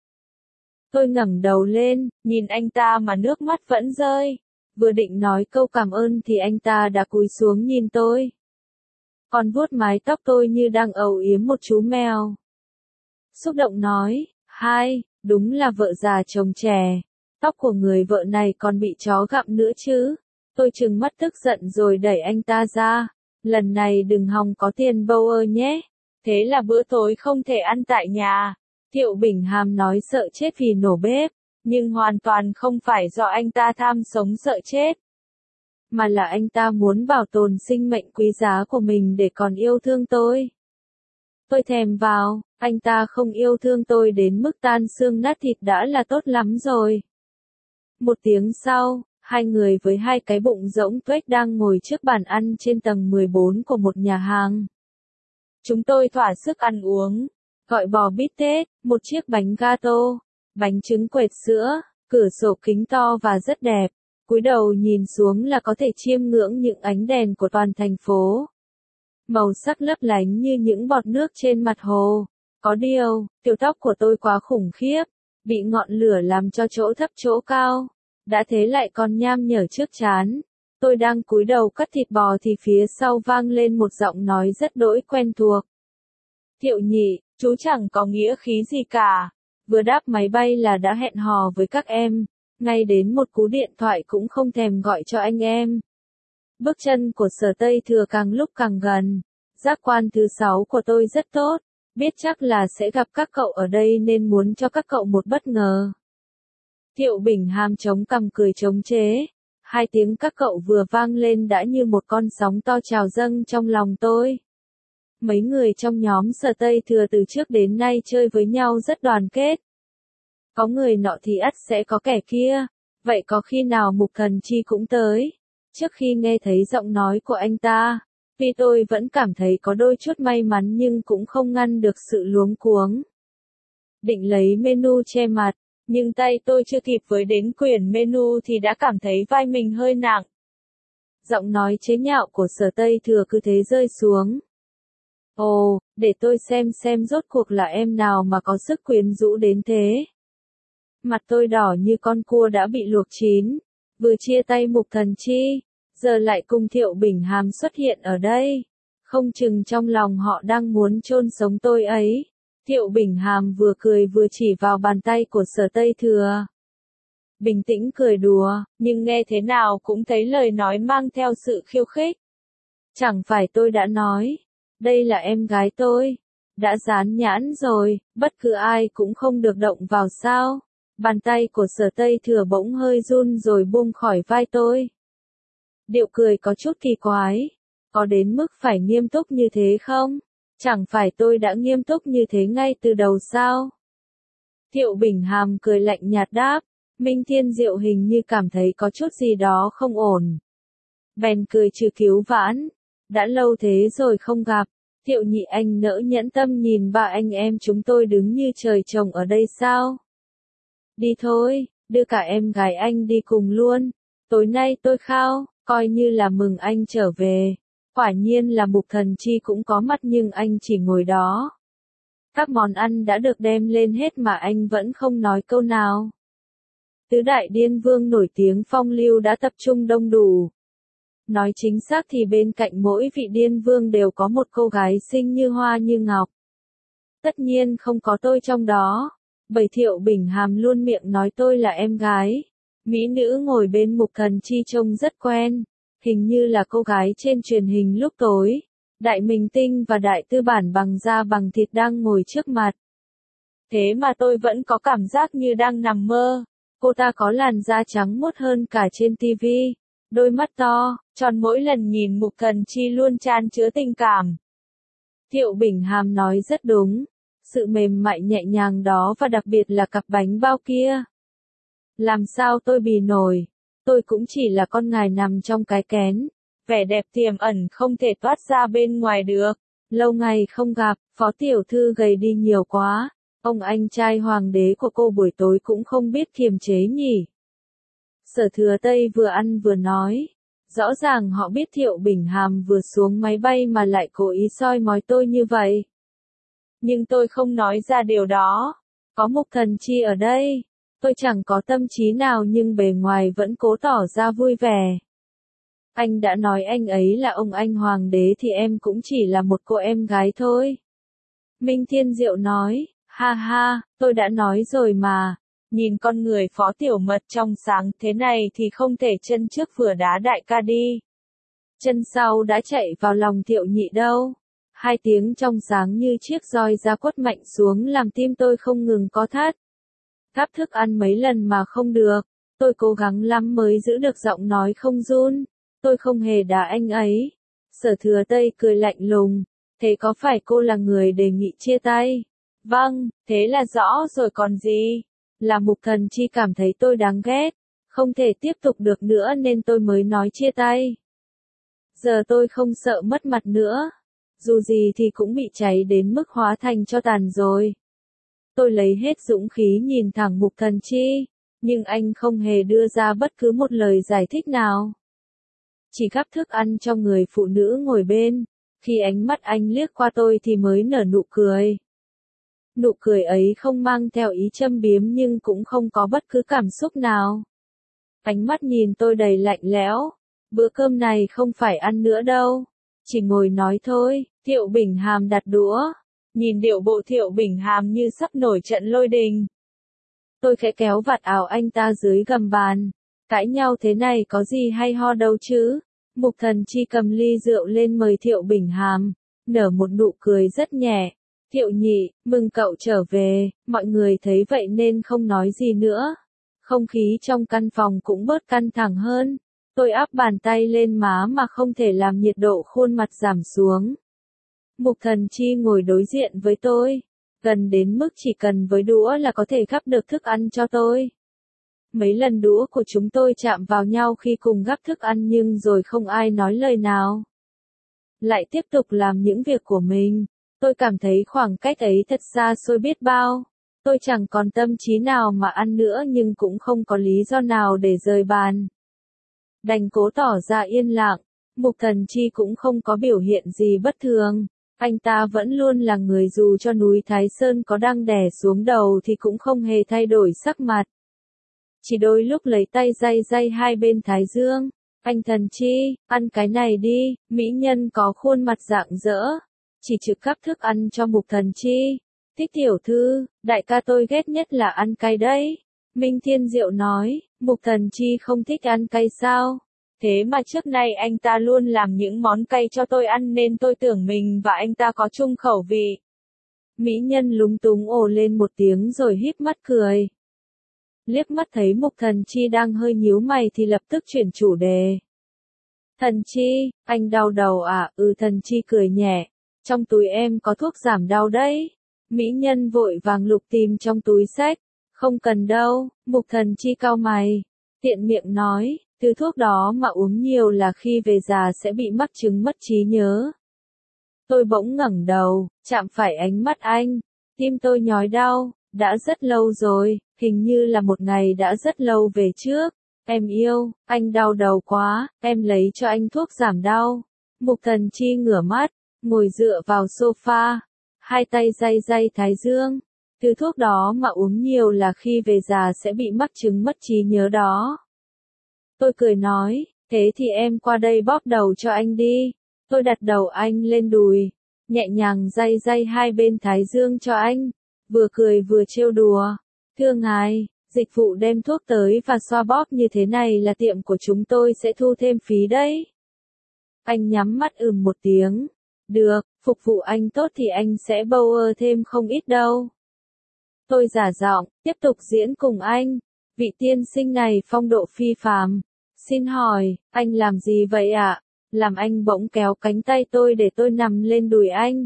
Tôi ngẩng đầu lên, nhìn anh ta mà nước mắt vẫn rơi. Vừa định nói câu cảm ơn thì anh ta đã cúi xuống nhìn tôi. Còn vuốt mái tóc tôi như đang âu yếm một chú mèo. Xúc động nói, hai, đúng là vợ già chồng trẻ. Tóc của người vợ này còn bị chó gặm nữa chứ. Tôi trừng mắt tức giận rồi đẩy anh ta ra. Lần này đừng hòng có tiền bâu ơ nhé. Thế là bữa tối không thể ăn tại nhà. Thiệu Bình Hàm nói sợ chết vì nổ bếp. Nhưng hoàn toàn không phải do anh ta tham sống sợ chết. mà là anh ta muốn bảo tồn sinh mệnh quý giá của mình để còn yêu thương tôi. Tôi thèm vào, anh ta không yêu thương tôi đến mức tan xương nát thịt đã là tốt lắm rồi. Một tiếng sau, hai người với hai cái bụng rỗng tuếch đang ngồi trước bàn ăn trên tầng 14 của một nhà hàng. Chúng tôi thỏa sức ăn uống, gọi bò bít tết, một chiếc bánh gato, bánh trứng quệt sữa, cửa sổ kính to và rất đẹp. Cúi đầu nhìn xuống là có thể chiêm ngưỡng những ánh đèn của toàn thành phố. Màu sắc lấp lánh như những bọt nước trên mặt hồ. Có điều, kiểu tóc của tôi quá khủng khiếp, bị ngọn lửa làm cho chỗ thấp chỗ cao. Đã thế lại còn nham nhở trước trán. Tôi đang cúi đầu cắt thịt bò thì phía sau vang lên một giọng nói rất đỗi quen thuộc. Thiệu Nhị, chú chẳng có nghĩa khí gì cả. Vừa đáp máy bay là đã hẹn hò với các em. Ngay đến một cú điện thoại cũng không thèm gọi cho anh em. Bước chân của Sở Tây Thừa càng lúc càng gần. Giác quan thứ 6 của tôi rất tốt. Biết chắc là sẽ gặp các cậu ở đây nên muốn cho các cậu một bất ngờ. Thiệu Bình Hàm chống cằm cười chống chế. Hai tiếng các cậu vừa vang lên đã như một con sóng to trào dâng trong lòng tôi. Mấy người trong nhóm Sở Tây Thừa từ trước đến nay chơi với nhau rất đoàn kết. Có người nọ thì ắt sẽ có kẻ kia. Vậy có khi nào Mục Thần Chi cũng tới? Trước khi nghe thấy giọng nói của anh ta, vì tôi vẫn cảm thấy có đôi chút may mắn nhưng cũng không ngăn được sự luống cuống. Định lấy menu che mặt, nhưng tay tôi chưa kịp với đến quyển menu thì đã cảm thấy vai mình hơi nặng. Giọng nói chế nhạo của Sở Tây Thừa cứ thế rơi xuống. Ồ, để tôi xem rốt cuộc là em nào mà có sức quyến rũ đến thế. Mặt tôi đỏ như con cua đã bị luộc chín, vừa chia tay Mục Thần Chi, giờ lại cùng Thiệu Bình Hàm xuất hiện ở đây. Không chừng trong lòng họ đang muốn chôn sống tôi ấy. Thiệu Bình Hàm vừa cười vừa chỉ vào bàn tay của Sở Tây Thừa. Bình tĩnh cười đùa, nhưng nghe thế nào cũng thấy lời nói mang theo sự khiêu khích. Chẳng phải tôi đã nói, đây là em gái tôi, đã dán nhãn rồi, bất cứ ai cũng không được động vào sao. Bàn tay của Sở Tây Thừa bỗng hơi run rồi buông khỏi vai tôi. Điệu cười có chút kỳ quái. Có đến mức phải nghiêm túc như thế không? Chẳng phải tôi đã nghiêm túc như thế ngay từ đầu sao? Thiệu Bình Hàm cười lạnh nhạt đáp. Minh Thiên Diệu hình như cảm thấy có chút gì đó không ổn. Bèn cười trừ cứu vãn. Đã lâu thế rồi không gặp. Thiệu Nhị anh nỡ nhẫn tâm nhìn ba anh em chúng tôi đứng như trời trồng ở đây sao? Đi thôi, đưa cả em gái anh đi cùng luôn. Tối nay tôi khao, coi như là mừng anh trở về. Quả nhiên là Mục Thần Chi cũng có mặt nhưng anh chỉ ngồi đó. Các món ăn đã được đem lên hết mà anh vẫn không nói câu nào. Tứ đại điên vương nổi tiếng phong lưu đã tập trung đông đủ. Nói chính xác thì bên cạnh mỗi vị điên vương đều có một cô gái xinh như hoa như ngọc. Tất nhiên không có tôi trong đó. Bởi Thiệu Bình Hàm luôn miệng nói tôi là em gái. Mỹ nữ ngồi bên Mục Thần Chi trông rất quen. Hình như là cô gái trên truyền hình lúc tối. Đại minh tinh và đại tư bản bằng da bằng thịt đang ngồi trước mặt. Thế mà tôi vẫn có cảm giác như đang nằm mơ. Cô ta có làn da trắng muốt hơn cả trên tivi. Đôi mắt to, tròn mỗi lần nhìn Mục Thần Chi luôn chan chứa tình cảm. Thiệu Bình Hàm nói rất đúng. Sự mềm mại nhẹ nhàng đó và đặc biệt là cặp bánh bao kia. Làm sao tôi bì nổi. Tôi cũng chỉ là con ngài nằm trong cái kén. Vẻ đẹp tiềm ẩn không thể toát ra bên ngoài được. Lâu ngày không gặp, Phó Tiểu Thư gầy đi nhiều quá. Ông anh trai hoàng đế của cô buổi tối cũng không biết kiềm chế nhỉ. Sở Thừa Tây vừa ăn vừa nói. Rõ ràng họ biết Thiệu Bình Hàm vừa xuống máy bay mà lại cố ý soi mói tôi như vậy. Nhưng tôi không nói ra điều đó. Có Mục Thần Chi ở đây. Tôi chẳng có tâm trí nào nhưng bề ngoài vẫn cố tỏ ra vui vẻ. Anh đã nói anh ấy là ông anh hoàng đế thì em cũng chỉ là một cô em gái thôi. Minh Thiên Diệu nói, ha ha, tôi đã nói rồi mà. Nhìn con người Phó Tiểu Mật trong sáng thế này thì không thể chân trước vừa đá đại ca đi. Chân sau đã chạy vào lòng Thiệu Nhị đâu. Hai tiếng trong sáng như chiếc roi ra quất mạnh xuống làm tim tôi không ngừng co thắt. Gắp thức ăn mấy lần mà không được. Tôi cố gắng lắm mới giữ được giọng nói không run. Tôi không hề đá anh ấy. Sở Thừa Tây cười lạnh lùng. Thế có phải cô là người đề nghị chia tay? Vâng, thế là rõ rồi còn gì. Là Mục Thần Chi cảm thấy tôi đáng ghét, không thể tiếp tục được nữa nên tôi mới nói chia tay. Giờ tôi không sợ mất mặt nữa. Dù gì thì cũng bị cháy đến mức hóa thành tro tàn rồi. Tôi lấy hết dũng khí nhìn thẳng Mục Thần Chi, nhưng anh không hề đưa ra bất cứ một lời giải thích nào. Chỉ gắp thức ăn cho người phụ nữ ngồi bên, khi ánh mắt anh liếc qua tôi thì mới nở nụ cười. Nụ cười ấy không mang theo ý châm biếm nhưng cũng không có bất cứ cảm xúc nào. Ánh mắt nhìn tôi đầy lạnh lẽo. Bữa cơm này không phải ăn nữa đâu. Chỉ ngồi nói thôi. Thiệu Bình Hàm đặt đũa. Nhìn điệu bộ Thiệu Bình Hàm như sắp nổi trận lôi đình. Tôi khẽ kéo vạt áo anh ta dưới gầm bàn. Cãi nhau thế này có gì hay ho đâu chứ. Mục Thần Chi cầm ly rượu lên mời Thiệu Bình Hàm. Nở một nụ cười rất nhẹ. Thiệu nhị, mừng cậu trở về. Mọi người thấy vậy nên không nói gì nữa. Không khí trong căn phòng cũng bớt căng thẳng hơn. Tôi áp bàn tay lên má mà không thể làm nhiệt độ khuôn mặt giảm xuống. Mục Thần Chi ngồi đối diện với tôi. Gần đến mức chỉ cần với đũa là có thể gắp được thức ăn cho tôi. Mấy lần đũa của chúng tôi chạm vào nhau khi cùng gắp thức ăn nhưng rồi không ai nói lời nào. Lại tiếp tục làm những việc của mình. Tôi cảm thấy khoảng cách ấy thật xa xôi biết bao. Tôi chẳng còn tâm trí nào mà ăn nữa nhưng cũng không có lý do nào để rời bàn. Đành cố tỏ ra yên lặng. Mục Thần Chi cũng không có biểu hiện gì bất thường. Anh ta vẫn luôn là người dù cho núi Thái Sơn có đang đè xuống đầu thì cũng không hề thay đổi sắc mặt. Chỉ đôi lúc lấy tay day day hai bên thái dương. Anh Thần Chi, ăn cái này đi. Mỹ nhân có khuôn mặt rạng rỡ. Chỉ trực cấp thức ăn cho Mục Thần Chi. Thích tiểu thư, đại ca tôi ghét nhất là ăn cay đấy. Minh Thiên Diệu nói, Mục Thần Chi không thích ăn cay sao? Thế mà trước nay anh ta luôn làm những món cay cho tôi ăn nên tôi tưởng mình và anh ta có chung khẩu vị. Mỹ nhân lúng túng ồ lên một tiếng rồi híp mắt cười. Liếc mắt thấy Mục Thần Chi đang hơi nhíu mày thì lập tức chuyển chủ đề. Thần Chi, anh đau đầu à? Thần Chi cười nhẹ. Trong túi em có thuốc giảm đau đấy. Mỹ nhân vội vàng lục tìm trong túi xách. Không cần đâu. Mục Thần Chi cau mày. Tiện miệng nói, thứ thuốc đó mà uống nhiều là khi về già sẽ bị mắc chứng mất trí nhớ. Tôi bỗng ngẩng đầu, chạm phải ánh mắt anh. Tim tôi nhói đau. Đã rất lâu rồi, hình như là một ngày đã rất lâu về trước. Em yêu, anh đau đầu quá, em lấy cho anh thuốc giảm đau. Mục Thần Chi ngửa mắt, ngồi dựa vào sofa, hai tay day day thái dương. Thứ thuốc đó mà uống nhiều là khi về già sẽ bị mắc chứng mất trí nhớ đó. Tôi cười nói, thế thì em qua đây bóp đầu cho anh đi. Tôi đặt đầu anh lên đùi, nhẹ nhàng day day hai bên thái dương cho anh, vừa cười vừa trêu đùa. Thưa ngài, dịch vụ đem thuốc tới và xoa bóp như thế này là tiệm của chúng tôi sẽ thu thêm phí đấy. Anh nhắm mắt một tiếng. Được, phục vụ anh tốt thì anh sẽ bâu thêm không ít đâu. Tôi giả giọng, tiếp tục diễn cùng anh. Vị tiên sinh này phong độ phi phàm. Xin hỏi, anh làm gì vậy ạ? Làm anh bỗng kéo cánh tay tôi để tôi nằm lên đùi anh.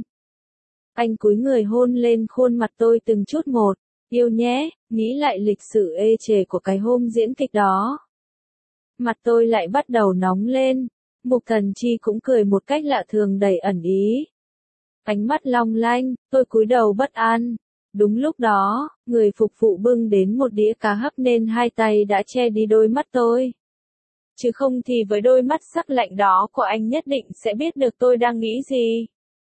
Anh cúi người hôn lên khuôn mặt tôi từng chút một. Yêu nhé, nghĩ lại lịch sử ê chề của cái hôm diễn kịch đó. Mặt tôi lại bắt đầu nóng lên. Mục Thần Chi cũng cười một cách lạ thường đầy ẩn ý. Ánh mắt long lanh, tôi cúi đầu bất an. Đúng lúc đó, người phục vụ bưng đến một đĩa cá hấp nên hai tay đã che đi đôi mắt tôi. Chứ không thì với đôi mắt sắc lạnh đó của anh nhất định sẽ biết được tôi đang nghĩ gì.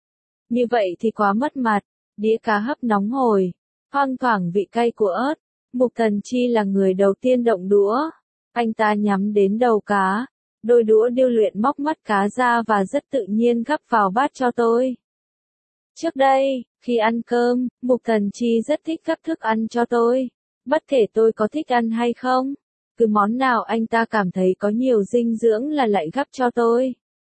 Như vậy thì quá mất mặt. Đĩa cá hấp nóng hổi, thoang thoảng vị cay của ớt. Mục Thần Chi là người đầu tiên động đũa. Anh ta nhắm đến đầu cá. Đôi đũa điêu luyện móc mắt cá ra và rất tự nhiên gắp vào bát cho tôi. Trước đây, khi ăn cơm, Mục Thần Chi rất thích gắp thức ăn cho tôi. Bất kể tôi có thích ăn hay không, cứ món nào anh ta cảm thấy có nhiều dinh dưỡng là lại gắp cho tôi.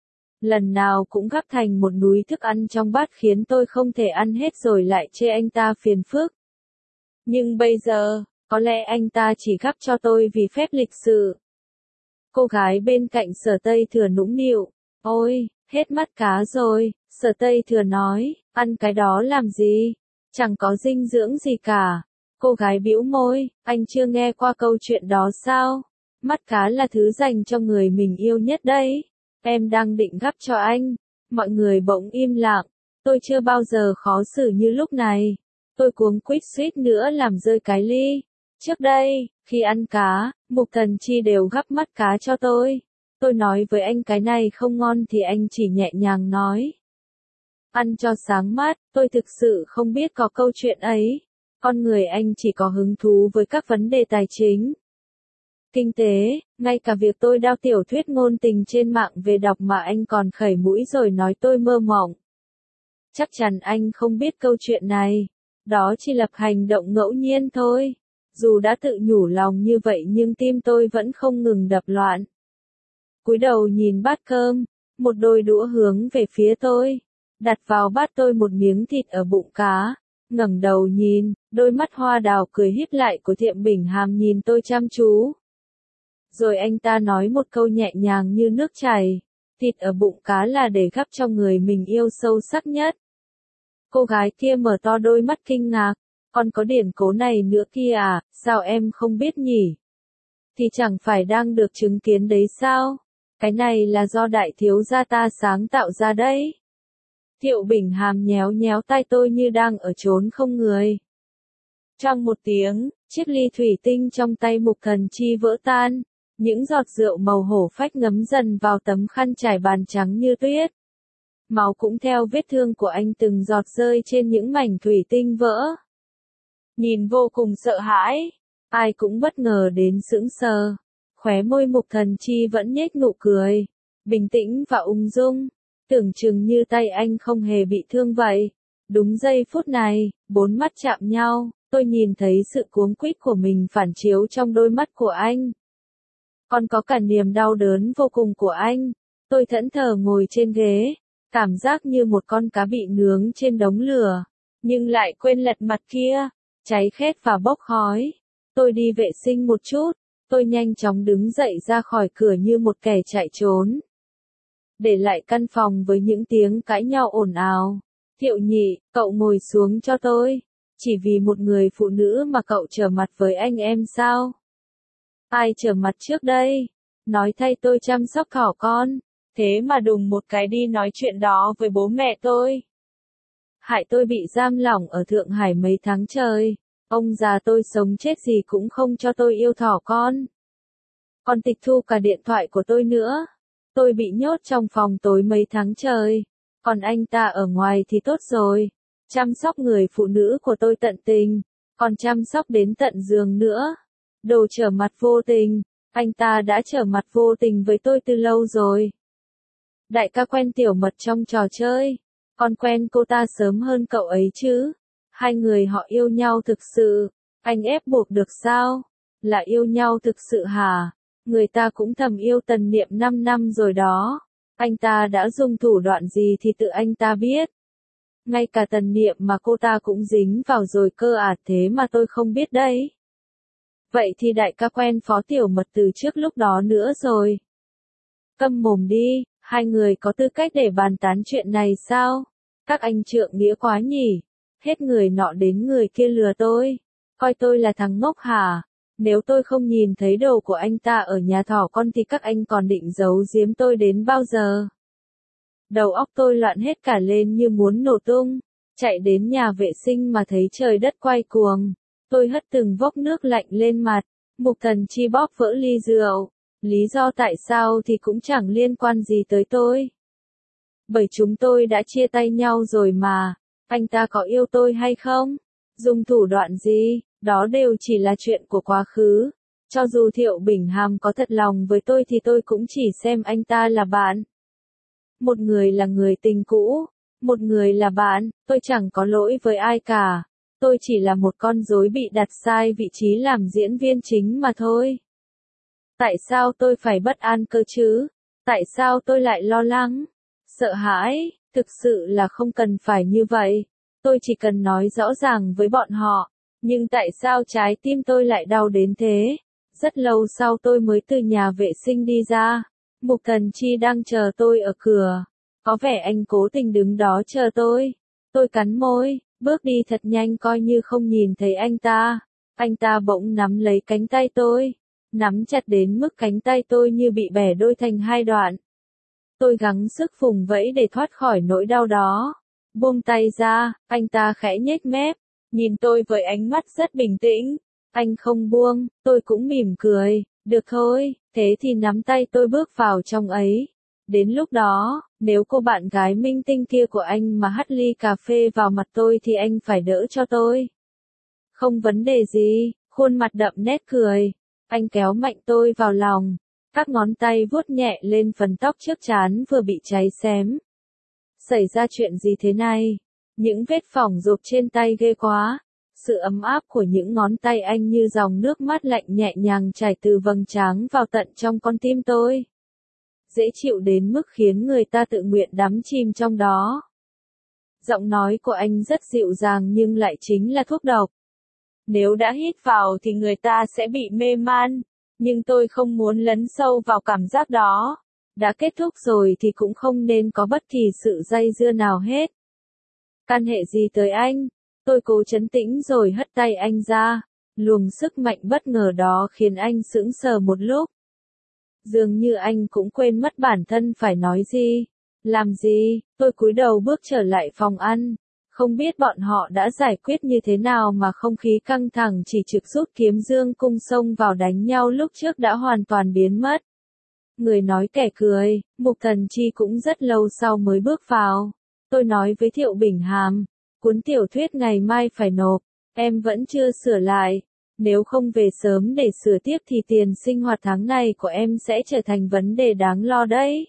Lần nào cũng gắp thành một núi thức ăn trong bát khiến tôi không thể ăn hết rồi lại chê anh ta phiền phức. Nhưng bây giờ, có lẽ anh ta chỉ gắp cho tôi vì phép lịch sự. Cô gái bên cạnh Sở Tây Thừa nũng nịu, ôi, hết mắt cá rồi, Sở Tây Thừa nói, ăn cái đó làm gì, chẳng có dinh dưỡng gì cả. Cô gái bĩu môi, anh chưa nghe qua câu chuyện đó sao? Mắt cá là thứ dành cho người mình yêu nhất đấy. Em đang định gắp cho anh. Mọi người bỗng im lặng. Tôi chưa bao giờ khó xử như lúc này. Tôi cuống quýt suýt nữa làm rơi cái ly. Trước đây, khi ăn cá, Mục Thần Chi đều gắp mắt cá cho tôi. Tôi nói với anh cái này không ngon thì anh chỉ nhẹ nhàng nói. Ăn cho sáng mắt, tôi thực sự không biết có câu chuyện ấy. Con người anh chỉ có hứng thú với các vấn đề tài chính, kinh tế, ngay cả việc tôi đao tiểu thuyết ngôn tình trên mạng về đọc mà anh còn khẩy mũi rồi nói tôi mơ mộng. Chắc chắn anh không biết câu chuyện này. Đó chỉ là hành động ngẫu nhiên thôi. Dù đã tự nhủ lòng như vậy nhưng tim tôi vẫn không ngừng đập loạn. Cúi đầu nhìn bát cơm, một đôi đũa hướng về phía tôi, đặt vào bát tôi một miếng thịt ở bụng cá. Ngẩng đầu nhìn, đôi mắt hoa đào cười híp lại của Thiệm Bình Hàm nhìn tôi chăm chú. Rồi anh ta nói một câu nhẹ nhàng như nước chảy, thịt ở bụng cá là để gắp cho người mình yêu sâu sắc nhất. Cô gái kia mở to đôi mắt kinh ngạc, còn có điển cố này nữa kia à, sao em không biết nhỉ? Thì chẳng phải đang được chứng kiến đấy sao? Cái này là do đại thiếu gia ta sáng tạo ra đấy. Thiệu Bình Hàm nhéo nhéo tay tôi như đang ở chốn không người. Trong một tiếng, chiếc ly thủy tinh trong tay Mục Thần Chi vỡ tan, những giọt rượu màu hổ phách ngấm dần vào tấm khăn trải bàn trắng như tuyết. Máu cũng theo vết thương của anh từng giọt rơi trên những mảnh thủy tinh vỡ. Nhìn vô cùng sợ hãi, ai cũng bất ngờ đến sững sờ. Khóe môi Mục Thần Chi vẫn nhếch nụ cười, bình tĩnh và ung dung. Tưởng chừng như tay anh không hề bị thương vậy. Đúng giây phút này, bốn mắt chạm nhau, tôi nhìn thấy sự cuống quýt của mình phản chiếu trong đôi mắt của anh. Còn có cả niềm đau đớn vô cùng của anh. Tôi thẫn thờ ngồi trên ghế, cảm giác như một con cá bị nướng trên đống lửa, nhưng lại quên lật mặt kia, cháy khét và bốc khói. Tôi đi vệ sinh một chút, tôi nhanh chóng đứng dậy ra khỏi cửa như một kẻ chạy trốn. Để lại căn phòng với những tiếng cãi nhau ồn ào. Thiệu Nhị, cậu ngồi xuống cho tôi. Chỉ vì một người phụ nữ mà cậu trở mặt với anh em sao? Ai trở mặt trước đây? Nói thay tôi chăm sóc hảo con. Thế mà đùng một cái đi nói chuyện đó với bố mẹ tôi. Hại tôi bị giam lỏng ở Thượng Hải mấy tháng trời. Ông già tôi sống chết gì cũng không cho tôi yêu thỏ con. Còn tịch thu cả điện thoại của tôi nữa. Tôi bị nhốt trong phòng tối mấy tháng trời. Còn anh ta ở ngoài thì tốt rồi. Chăm sóc người phụ nữ của tôi tận tình. Còn chăm sóc đến tận giường nữa. Đồ trở mặt vô tình. Anh ta đã trở mặt vô tình với tôi từ lâu rồi. Đại ca quen Tiểu Mật trong trò chơi. Con quen cô ta sớm hơn cậu ấy chứ. Hai người họ yêu nhau thực sự. Anh ép buộc được sao? Là yêu nhau thực sự hả? Người ta cũng thầm yêu Tần Niệm 5 năm rồi đó. Anh ta đã dùng thủ đoạn gì thì tự anh ta biết. Ngay cả Tần Niệm mà cô ta cũng dính vào rồi cơ à, thế mà tôi không biết đấy. Vậy thì đại ca quen Phó Tiểu Mật từ trước lúc đó nữa rồi. Câm mồm đi, hai người có tư cách để bàn tán chuyện này sao? Các anh trượng nghĩa quá nhỉ. Hết người nọ đến người kia lừa tôi. Coi tôi là thằng ngốc hả? Nếu tôi không nhìn thấy đồ của anh ta ở nhà thỏ con thì các anh còn định giấu giếm tôi đến bao giờ? Đầu óc tôi loạn hết cả lên như muốn nổ tung. Chạy đến nhà vệ sinh mà thấy trời đất quay cuồng. Tôi hất từng vốc nước lạnh lên mặt. Mục Thần Chi bóp vỡ ly rượu. Lý do tại sao thì cũng chẳng liên quan gì tới tôi. Bởi chúng tôi đã chia tay nhau rồi mà. Anh ta có yêu tôi hay không? Dùng thủ đoạn gì? Đó đều chỉ là chuyện của quá khứ. Cho dù Thiệu Bình Hàm có thật lòng với tôi thì tôi cũng chỉ xem anh ta là bạn. Một người là người tình cũ, một người là bạn, tôi chẳng có lỗi với ai cả. Tôi chỉ là một con rối bị đặt sai vị trí làm diễn viên chính mà thôi. Tại sao tôi phải bất an cơ chứ? Tại sao tôi lại lo lắng? Sợ hãi, thực sự là không cần phải như vậy. Tôi chỉ cần nói rõ ràng với bọn họ. Nhưng tại sao trái tim tôi lại đau đến thế? Rất lâu sau tôi mới từ nhà vệ sinh đi ra. Mục Thần Chi đang chờ tôi ở cửa. Có vẻ anh cố tình đứng đó chờ tôi. Tôi cắn môi, bước đi thật nhanh coi như không nhìn thấy anh ta. Anh ta bỗng nắm lấy cánh tay tôi. Nắm chặt đến mức cánh tay tôi như bị bẻ đôi thành hai đoạn. Tôi gắng sức vùng vẫy để thoát khỏi nỗi đau đó. Buông tay ra, anh ta khẽ nhếch mép, nhìn tôi với ánh mắt rất bình tĩnh. Anh không buông, tôi cũng mỉm cười. Được thôi, thế thì nắm tay tôi bước vào trong ấy. Đến lúc đó, nếu cô bạn gái minh tinh kia của anh mà hắt ly cà phê vào mặt tôi thì anh phải đỡ cho tôi. Không vấn đề gì, khuôn mặt đậm nét cười. Anh kéo mạnh tôi vào lòng. Các ngón tay vuốt nhẹ lên phần tóc trước trán vừa bị cháy xém. Xảy ra chuyện gì thế này? Những vết phỏng rộp trên tay ghê quá. Sự ấm áp của những ngón tay anh như dòng nước mát lạnh nhẹ nhàng chảy từ vầng trán vào tận trong con tim tôi. Dễ chịu đến mức khiến người ta tự nguyện đắm chìm trong đó. Giọng nói của anh rất dịu dàng nhưng lại chính là thuốc độc. Nếu đã hít vào thì người ta sẽ bị mê man, nhưng tôi không muốn lấn sâu vào cảm giác đó. Đã kết thúc rồi thì cũng không nên có bất kỳ sự dây dưa nào hết. Can hệ gì tới anh? Tôi cố trấn tĩnh rồi hất tay anh ra. Luồng sức mạnh bất ngờ đó khiến anh sững sờ một lúc. Dường như anh cũng quên mất bản thân phải nói gì. Làm gì? Tôi cúi đầu bước trở lại phòng ăn. Không biết bọn họ đã giải quyết như thế nào mà không khí căng thẳng chỉ trực rút kiếm dương cung xông vào đánh nhau lúc trước đã hoàn toàn biến mất. Người nói kẻ cười, Mục Thần Chi cũng rất lâu sau mới bước vào. Tôi nói với Thiệu Bình Hàm, cuốn tiểu thuyết ngày mai phải nộp, em vẫn chưa sửa lại. Nếu không về sớm để sửa tiếp thì tiền sinh hoạt tháng này của em sẽ trở thành vấn đề đáng lo đấy.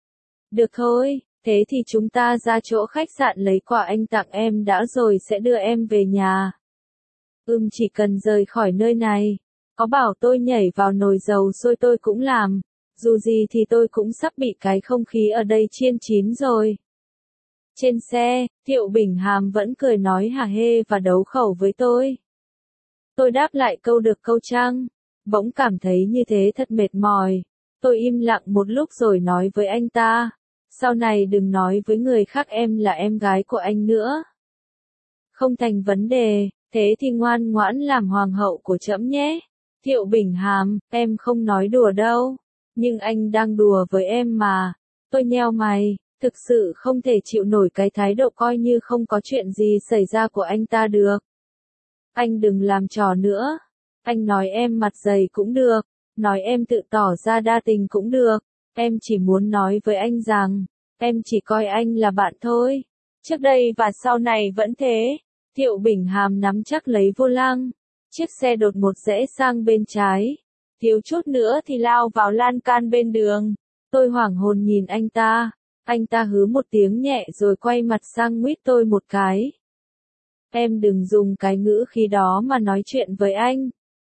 Được thôi, thế thì chúng ta ra chỗ khách sạn lấy quà anh tặng em đã rồi sẽ đưa em về nhà. Chỉ cần rời khỏi nơi này. Có bảo tôi nhảy vào nồi dầu sôi tôi cũng làm. Dù gì thì tôi cũng sắp bị cái không khí ở đây chiên chín rồi. Trên xe, Thiệu Bình Hàm vẫn cười nói hả hê và đấu khẩu với tôi. Tôi đáp lại câu được câu trăng. Bỗng cảm thấy như thế thật mệt mỏi. Tôi im lặng một lúc rồi nói với anh ta. Sau này đừng nói với người khác em là em gái của anh nữa. Không thành vấn đề, thế thì ngoan ngoãn làm hoàng hậu của trẫm nhé. Thiệu Bình Hàm, em không nói đùa đâu. Nhưng anh đang đùa với em mà. Tôi nheo mày, thực sự không thể chịu nổi cái thái độ coi như không có chuyện gì xảy ra của anh ta được. Anh đừng làm trò nữa. Anh nói em mặt dày cũng được, nói em tự tỏ ra đa tình cũng được. Em chỉ muốn nói với anh rằng, em chỉ coi anh là bạn thôi. Trước đây và sau này vẫn thế. Thiệu Bình Hàm nắm chắc lấy vô lăng. Chiếc xe đột ngột rẽ sang bên trái. Thiếu chút nữa thì lao vào lan can bên đường. Tôi hoảng hồn nhìn anh ta. Anh ta hứ một tiếng nhẹ rồi quay mặt sang nguýt tôi một cái. Em đừng dùng cái ngữ khí đó mà nói chuyện với anh.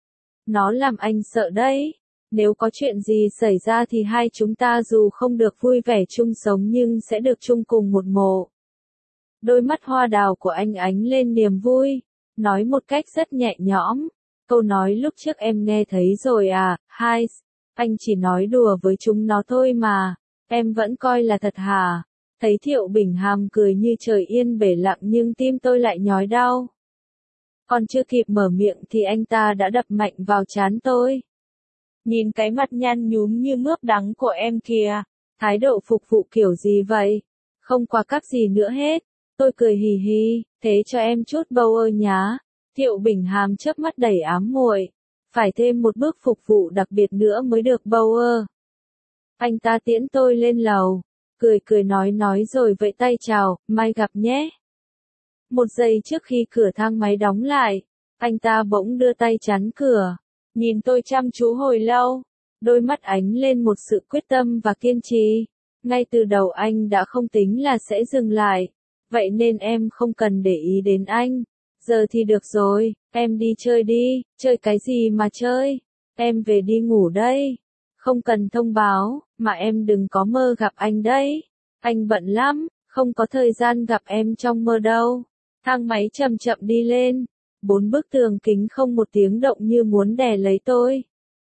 Nó làm anh sợ đấy. Nếu có chuyện gì xảy ra thì hai chúng ta dù không được vui vẻ chung sống nhưng sẽ được chung cùng một mộ. Đôi mắt hoa đào của anh ánh lên niềm vui. Nói một cách rất nhẹ nhõm. Câu nói lúc trước em nghe thấy rồi à, hai, anh chỉ nói đùa với chúng nó thôi mà, em vẫn coi là thật hả? Thấy Thiệu Bình Hàm cười như trời yên bể lặng nhưng tim tôi lại nhói đau. Còn chưa kịp mở miệng thì anh ta đã đập mạnh vào trán tôi. Nhìn cái mặt nhăn nhúm như mướp đắng của em kìa, thái độ phục vụ kiểu gì vậy? Không qua cắp gì nữa hết. Tôi cười hì hì, thế cho em chút bầu ơi nhá. Thiệu Bình Hàm chớp mắt đầy ám muội. Phải thêm một bước phục vụ đặc biệt nữa mới được bầu ơ. Anh ta tiễn tôi lên lầu. Cười cười nói rồi vẫy tay chào, mai gặp nhé. Một giây trước khi cửa thang máy đóng lại, anh ta bỗng đưa tay chắn cửa. Nhìn tôi chăm chú hồi lâu. Đôi mắt ánh lên một sự quyết tâm và kiên trì. Ngay từ đầu anh đã không tính là sẽ dừng lại. Vậy nên em không cần để ý đến anh. Giờ thì được rồi, em đi chơi đi, chơi cái gì mà chơi, em về đi ngủ đây. Không cần thông báo, mà em đừng có mơ gặp anh đấy. Anh bận lắm, không có thời gian gặp em trong mơ đâu. Thang máy chậm chậm đi lên. 4 bức tường kính không một tiếng động như muốn đè lấy tôi.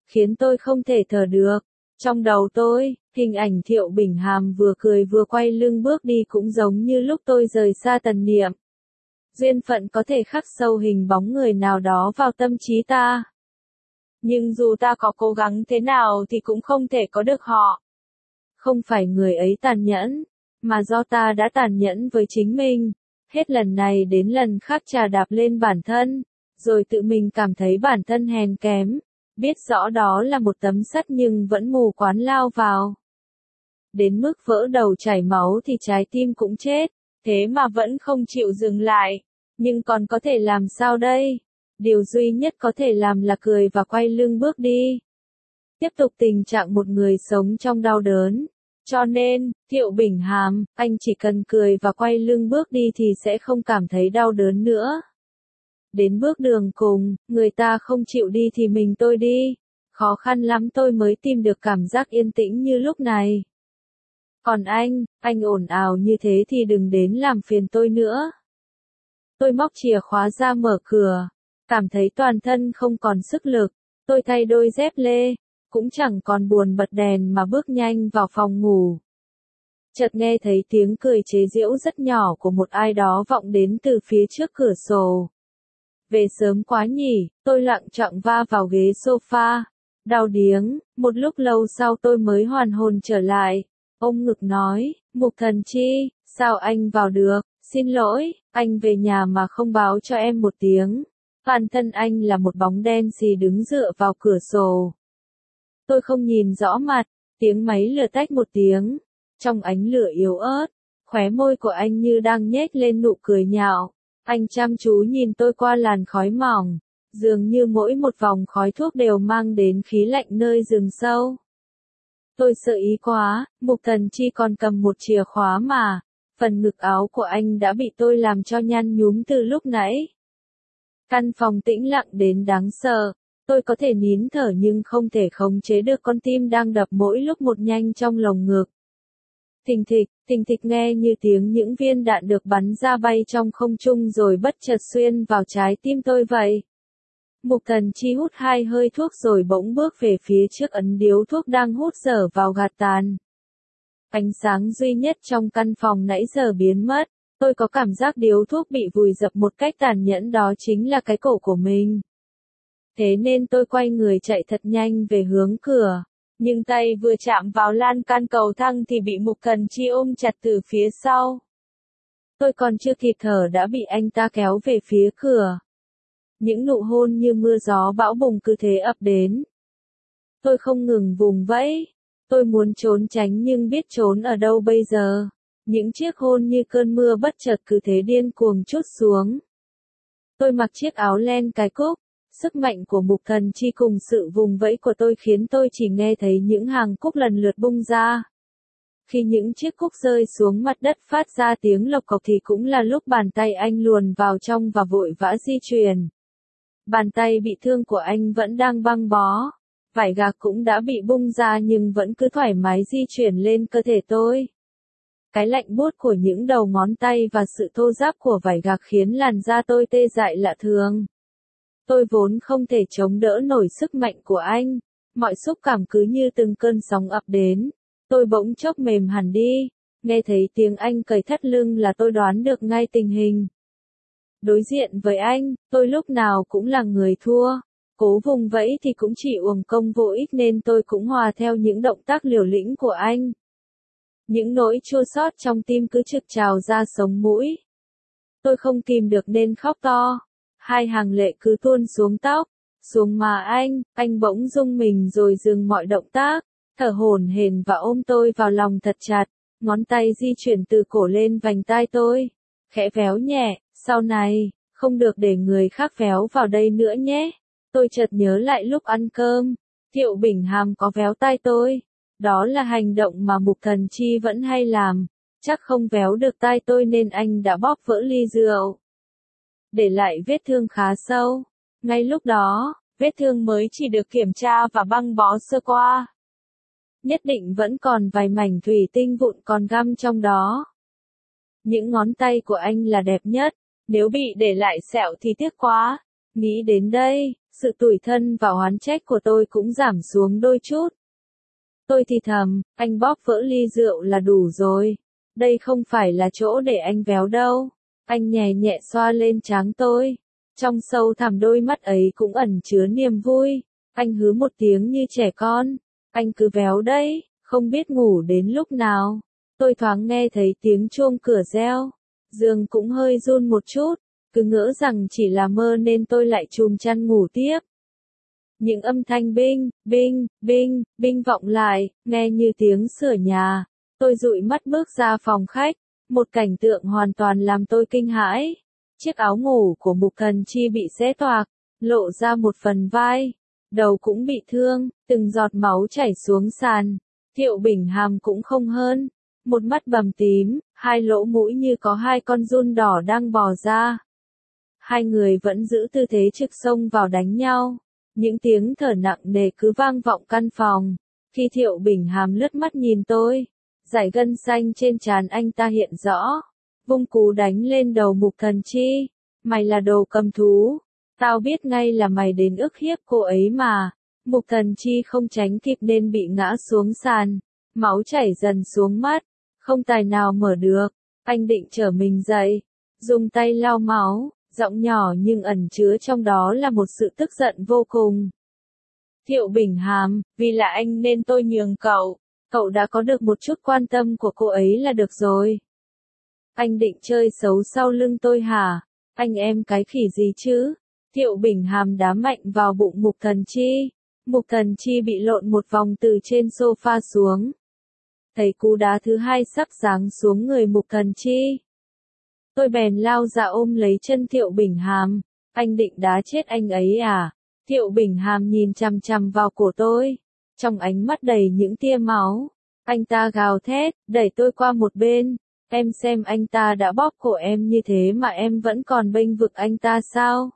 khiến tôi không thể thở được. Trong đầu tôi, hình ảnh Thiệu Bình Hàm vừa cười vừa quay lưng bước đi cũng giống như lúc tôi rời xa Tần Niệm. Duyên phận có thể khắc sâu hình bóng người nào đó vào tâm trí ta. Nhưng dù ta có cố gắng thế nào thì cũng không thể có được họ. Không phải người ấy tàn nhẫn, mà do ta đã tàn nhẫn với chính mình. Hết lần này đến lần khác chà đạp lên bản thân, rồi tự mình cảm thấy bản thân hèn kém. Biết rõ đó là một tấm sắt nhưng vẫn mù quáng lao vào. Đến mức vỡ đầu chảy máu thì trái tim cũng chết, thế mà vẫn không chịu dừng lại. Nhưng còn có thể làm sao đây? Điều duy nhất có thể làm là cười và quay lưng bước đi. Tiếp tục tình trạng một người sống trong đau đớn. Cho nên, Thiệu Bình Hàm, anh chỉ cần cười và quay lưng bước đi thì sẽ không cảm thấy đau đớn nữa. Đến bước đường cùng, người ta không chịu đi thì mình tôi đi. Khó khăn lắm tôi mới tìm được cảm giác yên tĩnh như lúc này. Còn anh ồn ào như thế thì đừng đến làm phiền tôi nữa. Tôi móc chìa khóa ra mở cửa, cảm thấy toàn thân không còn sức lực. Tôi thay đôi dép lê, cũng chẳng còn buồn bật đèn mà bước nhanh vào phòng ngủ. Chợt nghe thấy tiếng cười chế giễu rất nhỏ của một ai đó vọng đến từ phía trước cửa sổ. Về sớm quá nhỉ, tôi lặng trọng va vào ghế sofa. Đau điếng, một lúc lâu sau tôi mới hoàn hồn trở lại. Ông ngực nói, Mục Thần Chi, sao anh vào được? Xin lỗi, anh về nhà mà không báo cho em một tiếng. Bản thân anh là một bóng đen xì đứng dựa vào cửa sổ. Tôi không nhìn rõ mặt, tiếng máy lửa tách một tiếng. Trong ánh lửa yếu ớt, khóe môi của anh như đang nhếch lên nụ cười nhạo. Anh chăm chú nhìn tôi qua làn khói mỏng, dường như mỗi một vòng khói thuốc đều mang đến khí lạnh nơi rừng sâu. Tôi sợ ý quá, Mục Thần Chi còn cầm một chìa khóa mà. Phần ngực áo của anh đã bị tôi làm cho nhăn nhúm từ lúc nãy. Căn phòng tĩnh lặng đến đáng sợ. Tôi có thể nín thở nhưng không thể khống chế được con tim đang đập mỗi lúc một nhanh trong lồng ngực. Thình thịch nghe như tiếng những viên đạn được bắn ra bay trong không trung rồi bất chợt xuyên vào trái tim tôi vậy. Mục Thần Chi hút 2 hơi thuốc rồi bỗng bước về phía trước ấn điếu thuốc đang hút dở vào gạt tàn. Ánh sáng duy nhất trong căn phòng nãy giờ biến mất. Tôi có cảm giác điếu thuốc bị vùi dập một cách tàn nhẫn, đó chính là cái cổ của mình. Thế nên tôi quay người chạy thật nhanh về hướng cửa. Nhưng tay vừa chạm vào lan can cầu thang thì bị Mục Thần Chi ôm chặt từ phía sau. Tôi còn chưa kịp thở đã bị anh ta kéo về phía cửa. Những nụ hôn như mưa gió bão bùng cứ thế ập đến. Tôi không ngừng vùng vẫy. Tôi muốn trốn tránh nhưng biết trốn ở đâu bây giờ. Những chiếc hôn như cơn mưa bất chợt cứ thế điên cuồng trút xuống. Tôi mặc chiếc áo len cài cúc. Sức mạnh của Mục Thần Chi cùng sự vùng vẫy của tôi khiến tôi chỉ nghe thấy những hàng cúc lần lượt bung ra. Khi những chiếc cúc rơi xuống mặt đất phát ra tiếng lộc cộc thì cũng là lúc bàn tay anh luồn vào trong và vội vã di chuyển. Bàn tay bị thương của anh vẫn đang băng bó. Vải gạc cũng đã bị bung ra nhưng vẫn cứ thoải mái di chuyển lên cơ thể tôi. Cái lạnh buốt của những đầu ngón tay và sự thô ráp của vải gạc khiến làn da tôi tê dại lạ thường. Tôi vốn không thể chống đỡ nổi sức mạnh của anh. Mọi xúc cảm cứ như từng cơn sóng ập đến. Tôi bỗng chốc mềm hẳn đi. Nghe thấy tiếng anh cởi thắt lưng là tôi đoán được ngay tình hình. Đối diện với anh, tôi lúc nào cũng là người thua. Cố vùng vẫy thì cũng chỉ uổng công vô ích nên tôi cũng hòa theo những động tác liều lĩnh của anh. Những nỗi chua xót trong tim cứ trực trào ra sống mũi. Tôi không kìm được nên khóc to. 2 hàng lệ cứ tuôn xuống tóc, xuống má anh bỗng rung mình rồi dừng mọi động tác, thở hổn hển và ôm tôi vào lòng thật chặt, ngón tay di chuyển từ cổ lên vành tai tôi, khẽ véo nhẹ, sau này, không được để người khác véo vào đây nữa nhé. Tôi chợt nhớ lại lúc ăn cơm, Thiệu Bình Hàm có véo tai tôi, đó là hành động mà Mục Thần Chi vẫn hay làm, chắc không véo được tai tôi nên anh đã bóp vỡ ly rượu. Để lại vết thương khá sâu. Ngay lúc đó, vết thương mới chỉ được kiểm tra và băng bó sơ qua. Nhất định vẫn còn vài mảnh thủy tinh vụn còn găm trong đó. Những ngón tay của anh là đẹp nhất, nếu bị để lại sẹo thì tiếc quá. Nghĩ đến đây, sự tủi thân và oán trách của tôi cũng giảm xuống đôi chút. Tôi thì thầm, anh bóp vỡ ly rượu là đủ rồi. Đây không phải là chỗ để anh véo đâu. Anh nhẹ nhẹ xoa lên trán tôi. Trong sâu thẳm đôi mắt ấy cũng ẩn chứa niềm vui. Anh hứ một tiếng như trẻ con. Anh cứ véo đấy, không biết ngủ đến lúc nào. Tôi thoáng nghe thấy tiếng chuông cửa reo. Giường cũng hơi run một chút. Cứ ngỡ rằng chỉ là mơ nên tôi lại chùm chăn ngủ tiếp. Những âm thanh binh, binh, binh, binh vọng lại, nghe như tiếng sửa nhà. Tôi dụi mắt bước ra phòng khách. Một cảnh tượng hoàn toàn làm tôi kinh hãi. Chiếc áo ngủ của Mục Thần Chi bị xé toạc, lộ ra một phần vai. Đầu cũng bị thương, từng giọt máu chảy xuống sàn. Thiệu Bình Hàm cũng không hơn. Một mắt bầm tím, hai lỗ mũi như có hai con giun đỏ đang bò ra. Hai người vẫn giữ tư thế trực xông vào đánh nhau. Những tiếng thở nặng nề cứ vang vọng căn phòng. Khi Thiệu Bình Hàm lướt mắt nhìn tôi, dải gân xanh trên trán anh ta hiện rõ. Vung cú đánh lên đầu Mục Thần Chi. Mày là đồ cầm thú. Tao biết ngay là mày đến ức hiếp cô ấy mà. Mục Thần Chi không tránh kịp nên bị ngã xuống sàn. Máu chảy dần xuống mắt. Không tài nào mở được. Anh định trở mình dậy. Dùng tay lau máu. Giọng nhỏ nhưng ẩn chứa trong đó là một sự tức giận vô cùng. Thiệu Bình Hàm, vì là anh nên tôi nhường cậu. Cậu đã có được một chút quan tâm của cô ấy là được rồi. Anh định chơi xấu sau lưng tôi hả? Anh em cái khỉ gì chứ? Thiệu Bình Hàm đá mạnh vào bụng Mục Thần Chi. Mục Thần Chi bị lộn một vòng từ trên sofa xuống. Thấy cú đá thứ hai sắp giáng xuống người Mục Thần Chi. Tôi bèn lao ra ôm lấy chân Thiệu Bình Hàm. Anh định đá chết anh ấy à? Thiệu Bình Hàm nhìn chằm chằm vào cổ tôi. Trong ánh mắt đầy những tia máu. Anh ta gào thét, đẩy tôi qua một bên. Em xem anh ta đã bóp cổ em như thế mà em vẫn còn bênh vực anh ta sao?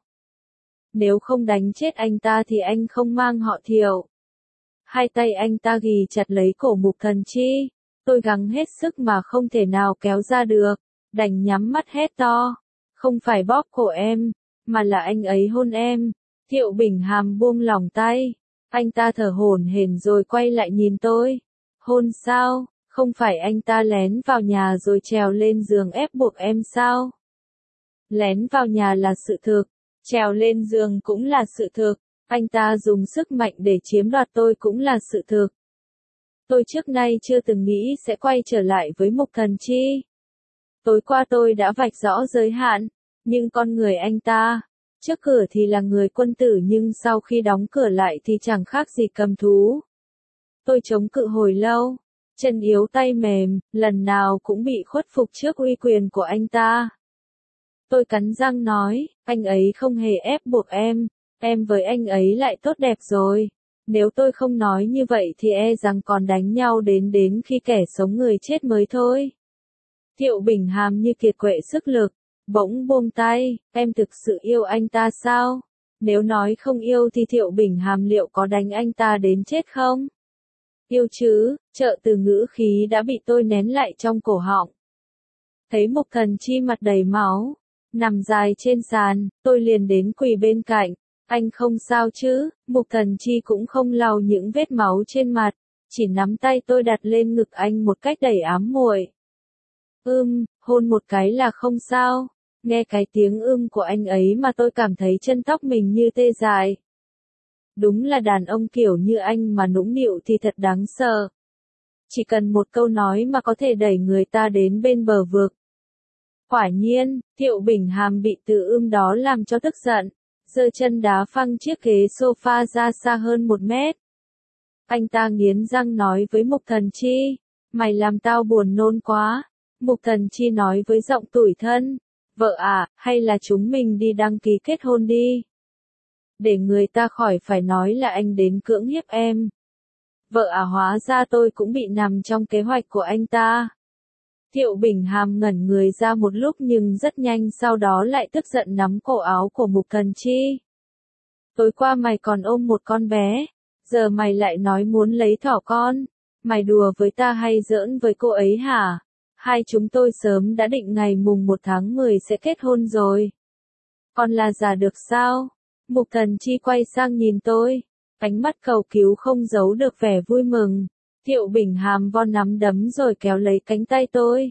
Nếu không đánh chết anh ta thì anh không mang họ Thiệu. Hai tay anh ta ghì chặt lấy cổ Mục Thần Chi. Tôi gắng hết sức mà không thể nào kéo ra được. Đành nhắm mắt hét to. Không phải bóp cổ em, mà là anh ấy hôn em. Thiệu Bình Hàm buông lỏng tay. Anh ta thở hổn hển rồi quay lại nhìn tôi. Hôn sao? Không phải anh ta lén vào nhà rồi trèo lên giường ép buộc em sao? Lén vào nhà là sự thực. Trèo lên giường cũng là sự thực. Anh ta dùng sức mạnh để chiếm đoạt tôi cũng là sự thực. Tôi trước nay chưa từng nghĩ sẽ quay trở lại với Mục Thần Chi. Tối qua tôi đã vạch rõ giới hạn, nhưng con người anh ta, trước cửa thì là người quân tử nhưng sau khi đóng cửa lại thì chẳng khác gì cầm thú. Tôi chống cự hồi lâu, chân yếu tay mềm, lần nào cũng bị khuất phục trước uy quyền của anh ta. Tôi cắn răng nói, anh ấy không hề ép buộc em với anh ấy lại tốt đẹp rồi. Nếu tôi không nói như vậy thì e rằng còn đánh nhau đến khi kẻ sống người chết mới thôi. Thiệu Bình Hàm như kiệt quệ sức lực, bỗng buông tay, em thực sự yêu anh ta sao? Nếu nói không yêu thì Thiệu Bình Hàm liệu có đánh anh ta đến chết không? Yêu chứ, trợ từ ngữ khí đã bị tôi nén lại trong cổ họng. Thấy Mục Thần Chi mặt đầy máu, nằm dài trên sàn, tôi liền đến quỳ bên cạnh. Anh không sao chứ? Mục Thần Chi cũng không lau những vết máu trên mặt, chỉ nắm tay tôi đặt lên ngực anh một cách đầy ám muội. Hôn một cái là không sao. Nghe cái tiếng của anh ấy mà tôi cảm thấy chân tóc mình như tê dại. Đúng là đàn ông kiểu như anh mà nũng nịu thì thật đáng sợ. Chỉ cần một câu nói mà có thể đẩy người ta đến bên bờ vực. Quả nhiên, Thiệu Bình Hàm bị từ đó làm cho tức giận. Giơ chân đá phăng chiếc ghế sofa ra xa hơn 1 mét. Anh ta nghiến răng nói với Mục Thần Chi. Mày làm tao buồn nôn quá. Mục Thần Chi nói với giọng tủi thân. Vợ à, hay là chúng mình đi đăng ký kết hôn đi. Để người ta khỏi phải nói là anh đến cưỡng hiếp em. Vợ à, hóa ra tôi cũng bị nằm trong kế hoạch của anh ta. Thiệu Bình Hàm ngẩn người ra một lúc nhưng rất nhanh sau đó lại tức giận nắm cổ áo của Mục Thần Chi. Tối qua mày còn ôm một con bé, giờ mày lại nói muốn lấy thỏ con. Mày đùa với ta hay giỡn với cô ấy hả? Hai chúng tôi sớm đã định ngày mùng 1 tháng 10 sẽ kết hôn rồi. Con là giả được sao? Mục Thần Chi quay sang nhìn tôi, ánh mắt cầu cứu không giấu được vẻ vui mừng. Thiệu Bình Hàm von nắm đấm rồi kéo lấy cánh tay tôi.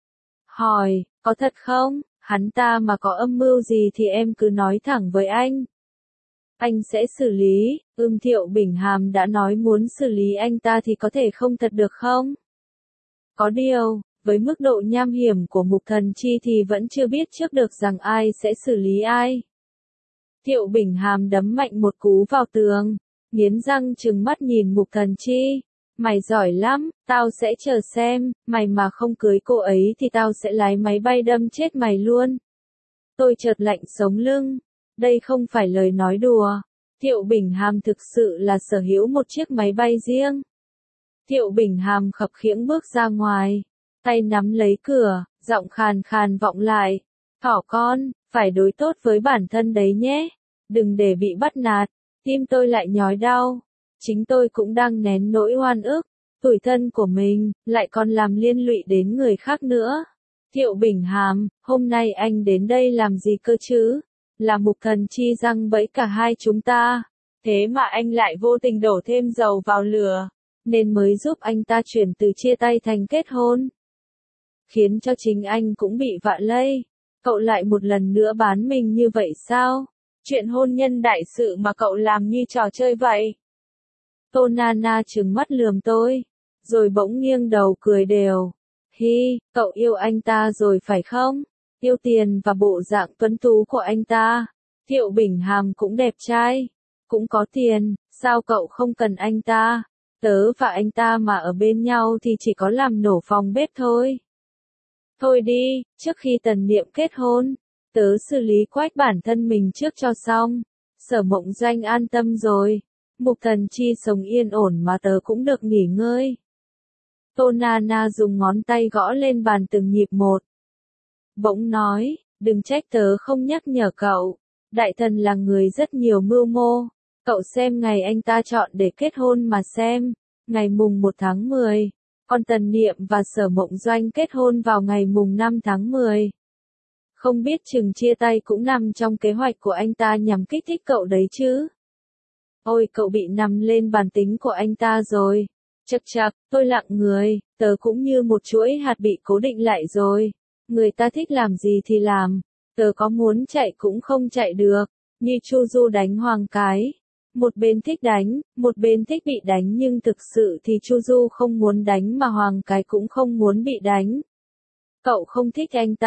Hỏi, có thật không? Hắn ta mà có âm mưu gì thì em cứ nói thẳng với anh. Anh sẽ xử lý. Thiệu Bình Hàm đã nói muốn xử lý anh ta thì có thể không thật được không? Có điều, với mức độ nham hiểm của Mục Thần Chi thì vẫn chưa biết trước được rằng ai sẽ xử lý ai. Thiệu Bình Hàm đấm mạnh một cú vào tường, nghiến răng trừng mắt nhìn Mục Thần Chi. Mày giỏi lắm, tao sẽ chờ xem, mày mà không cưới cô ấy thì tao sẽ lái máy bay đâm chết mày luôn. Tôi chợt lạnh sống lưng, đây không phải lời nói đùa. Thiệu Bình Hàm thực sự là sở hữu một chiếc máy bay riêng. Thiệu Bình Hàm khập khiễng bước ra ngoài, tay nắm lấy cửa, giọng khàn khàn vọng lại. Thỏ con, phải đối tốt với bản thân đấy nhé, đừng để bị bắt nạt. Tim tôi lại nhói đau. Chính tôi cũng đang nén nỗi oan ức, tủi thân của mình, lại còn làm liên lụy đến người khác nữa. Thiệu Bình Hàm, hôm nay anh đến đây làm gì cơ chứ? Là Mục Thần Chi giăng bẫy cả hai chúng ta. Thế mà anh lại vô tình đổ thêm dầu vào lửa, nên mới giúp anh ta chuyển từ chia tay thành kết hôn. Khiến cho chính anh cũng bị vạ lây. Cậu lại một lần nữa bán mình như vậy sao? Chuyện hôn nhân đại sự mà cậu làm như trò chơi vậy. Tô Nana trừng mắt lườm tôi, rồi bỗng nghiêng đầu cười đều. Hi, cậu yêu anh ta rồi phải không? Yêu tiền và bộ dạng tuấn tú của anh ta. Thiệu Bình Hàm cũng đẹp trai, cũng có tiền, sao cậu không cần anh ta? Tớ và anh ta mà ở bên nhau thì chỉ có làm nổ phòng bếp thôi. Thôi đi, trước khi Tần Niệm kết hôn, tớ xử lý quách bản thân mình trước cho xong. Sở Mộng Doanh an tâm rồi. Mục Thần Chi sống yên ổn mà tớ cũng được nghỉ ngơi. Tô Nana dùng ngón tay gõ lên bàn từng nhịp một. Bỗng nói, đừng trách tớ không nhắc nhở cậu. Đại thần là người rất nhiều mưu mô. Cậu xem ngày anh ta chọn để kết hôn mà xem. Ngày mùng 1 tháng 10. Còn Tần Niệm và Sở Mộng Doanh kết hôn vào ngày mùng 5 tháng 10. Không biết chừng chia tay cũng nằm trong kế hoạch của anh ta nhằm kích thích cậu đấy chứ. Ôi cậu bị nằm lên bàn tính của anh ta rồi. Chậc chậc, tôi lặng người, tớ cũng như một chuỗi hạt bị cố định lại rồi. Người ta thích làm gì thì làm, tớ có muốn chạy cũng không chạy được, như Chu Du đánh Hoàng Cái. Một bên thích đánh, một bên thích bị đánh nhưng thực sự thì Chu Du không muốn đánh mà Hoàng Cái cũng không muốn bị đánh. Cậu không thích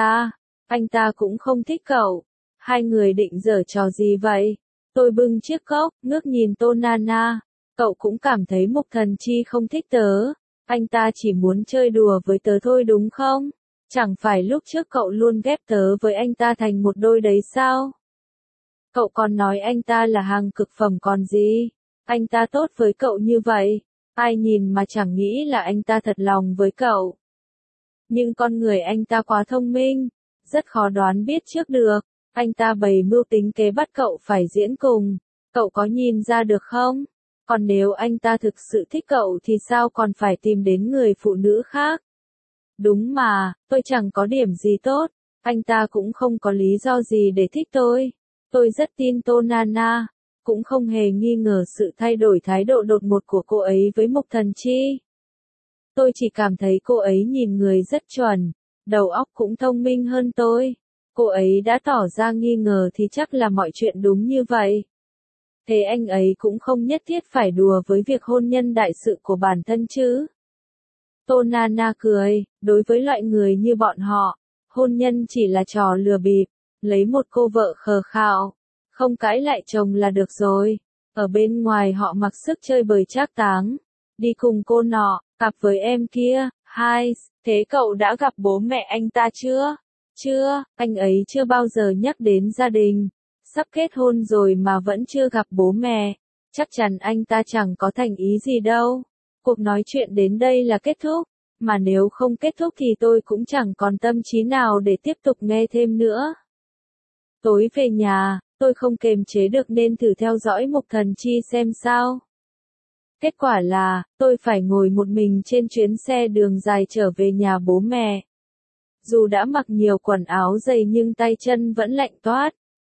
anh ta cũng không thích cậu. Hai người định giở trò gì vậy? Tôi bưng chiếc cốc, ngước nhìn Tô Nana. Cậu cũng cảm thấy Mục Thần Chi không thích tớ. Anh ta chỉ muốn chơi đùa với tớ thôi đúng không? Chẳng phải lúc trước cậu luôn ghép tớ với anh ta thành một đôi đấy sao? Cậu còn nói anh ta là hàng cực phẩm còn gì? Anh ta tốt với cậu như vậy. Ai nhìn mà chẳng nghĩ là anh ta thật lòng với cậu. Nhưng con người anh ta quá thông minh. Rất khó đoán biết trước được. Anh ta bày mưu tính kế bắt cậu phải diễn cùng. Cậu có nhìn ra được không? Còn nếu anh ta thực sự thích cậu thì sao còn phải tìm đến người phụ nữ khác? Đúng mà, tôi chẳng có điểm gì tốt. Anh ta cũng không có lý do gì để thích tôi. Tôi rất tin Tô Nana. Cũng không hề nghi ngờ sự thay đổi thái độ đột ngột của cô ấy với Mục Thần Chi. Tôi chỉ cảm thấy cô ấy nhìn người rất chuẩn. Đầu óc cũng thông minh hơn tôi. Cô ấy đã tỏ ra nghi ngờ thì chắc là mọi chuyện đúng như vậy. Thế anh ấy cũng không nhất thiết phải đùa với việc hôn nhân đại sự của bản thân chứ. Tô Nana cười, đối với loại người như bọn họ, hôn nhân chỉ là trò lừa bịp, lấy một cô vợ khờ khạo, không cãi lại chồng là được rồi. Ở bên ngoài họ mặc sức chơi bời trác táng, đi cùng cô nọ, cặp với em kia. Hai, thế cậu đã gặp bố mẹ anh ta chưa? Chưa, anh ấy chưa bao giờ nhắc đến gia đình. Sắp kết hôn rồi mà vẫn chưa gặp bố mẹ. Chắc chắn anh ta chẳng có thành ý gì đâu. Cuộc nói chuyện đến đây là kết thúc. Mà nếu không kết thúc thì tôi cũng chẳng còn tâm trí nào để tiếp tục nghe thêm nữa. Tối về nhà, tôi không kềm chế được nên thử theo dõi Mục Thần Chi xem sao. Kết quả là, tôi phải ngồi một mình trên chuyến xe đường dài trở về nhà bố mẹ. Dù đã mặc nhiều quần áo dày nhưng tay chân vẫn lạnh toát.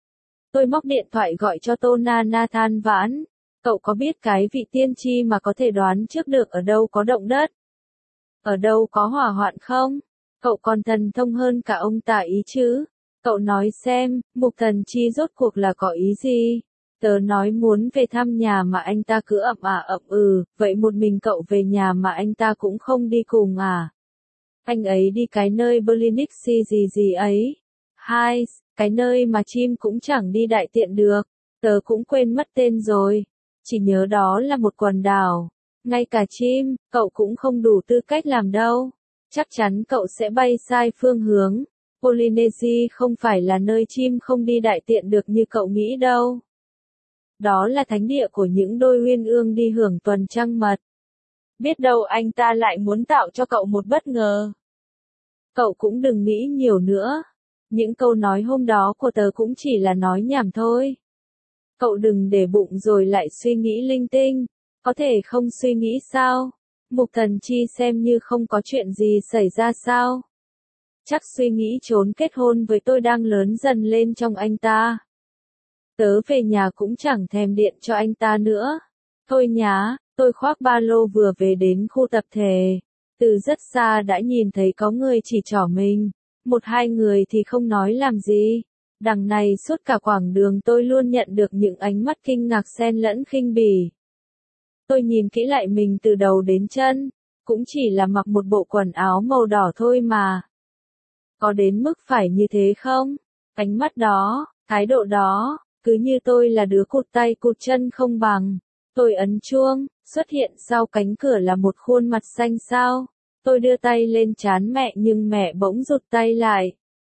Tôi móc điện thoại gọi cho Tô Na Na than vãn. Cậu có biết cái vị tiên tri mà có thể đoán trước được ở đâu có động đất? Ở đâu có hỏa hoạn không? Cậu còn thần thông hơn cả ông ta ý chứ? Cậu nói xem, Mục Thần Chi rốt cuộc là có ý gì? Tớ nói muốn về thăm nhà mà anh ta cứ ậm ậm vậy một mình cậu về nhà mà anh ta cũng không đi cùng à? Anh ấy đi cái nơi Berlinixi gì gì ấy. Hai, cái nơi mà chim cũng chẳng đi đại tiện được. Tớ cũng quên mất tên rồi. Chỉ nhớ đó là một quần đảo. Ngay cả chim, cậu cũng không đủ tư cách làm đâu. Chắc chắn cậu sẽ bay sai phương hướng. Polynesia không phải là nơi chim không đi đại tiện được như cậu nghĩ đâu. Đó là thánh địa của những đôi uyên ương đi hưởng tuần trăng mật. Biết đâu anh ta lại muốn tạo cho cậu một bất ngờ. Cậu cũng đừng nghĩ nhiều nữa. Những câu nói hôm đó của tớ cũng chỉ là nói nhảm thôi. Cậu đừng để bụng rồi lại suy nghĩ linh tinh. Có thể không suy nghĩ sao? Mục Thần Chi xem như không có chuyện gì xảy ra sao? Chắc suy nghĩ trốn kết hôn với tôi đang lớn dần lên trong anh ta. Tớ về nhà cũng chẳng thèm điện cho anh ta nữa. Thôi nhá, tôi khoác ba lô vừa về đến khu tập thể. Từ rất xa đã nhìn thấy có người chỉ trỏ mình. Một hai người thì không nói làm gì. Đằng này suốt cả quãng đường tôi luôn nhận được những ánh mắt kinh ngạc xen lẫn khinh bỉ. Tôi nhìn kỹ lại mình từ đầu đến chân. Cũng chỉ là mặc một bộ quần áo màu đỏ thôi mà. Có đến mức phải như thế không? Ánh mắt đó, thái độ đó, cứ như tôi là đứa cụt tay cụt chân không bằng. Tôi ấn chuông, xuất hiện sau cánh cửa là một khuôn mặt xanh xao. Tôi đưa tay lên trán mẹ nhưng mẹ bỗng rụt tay lại.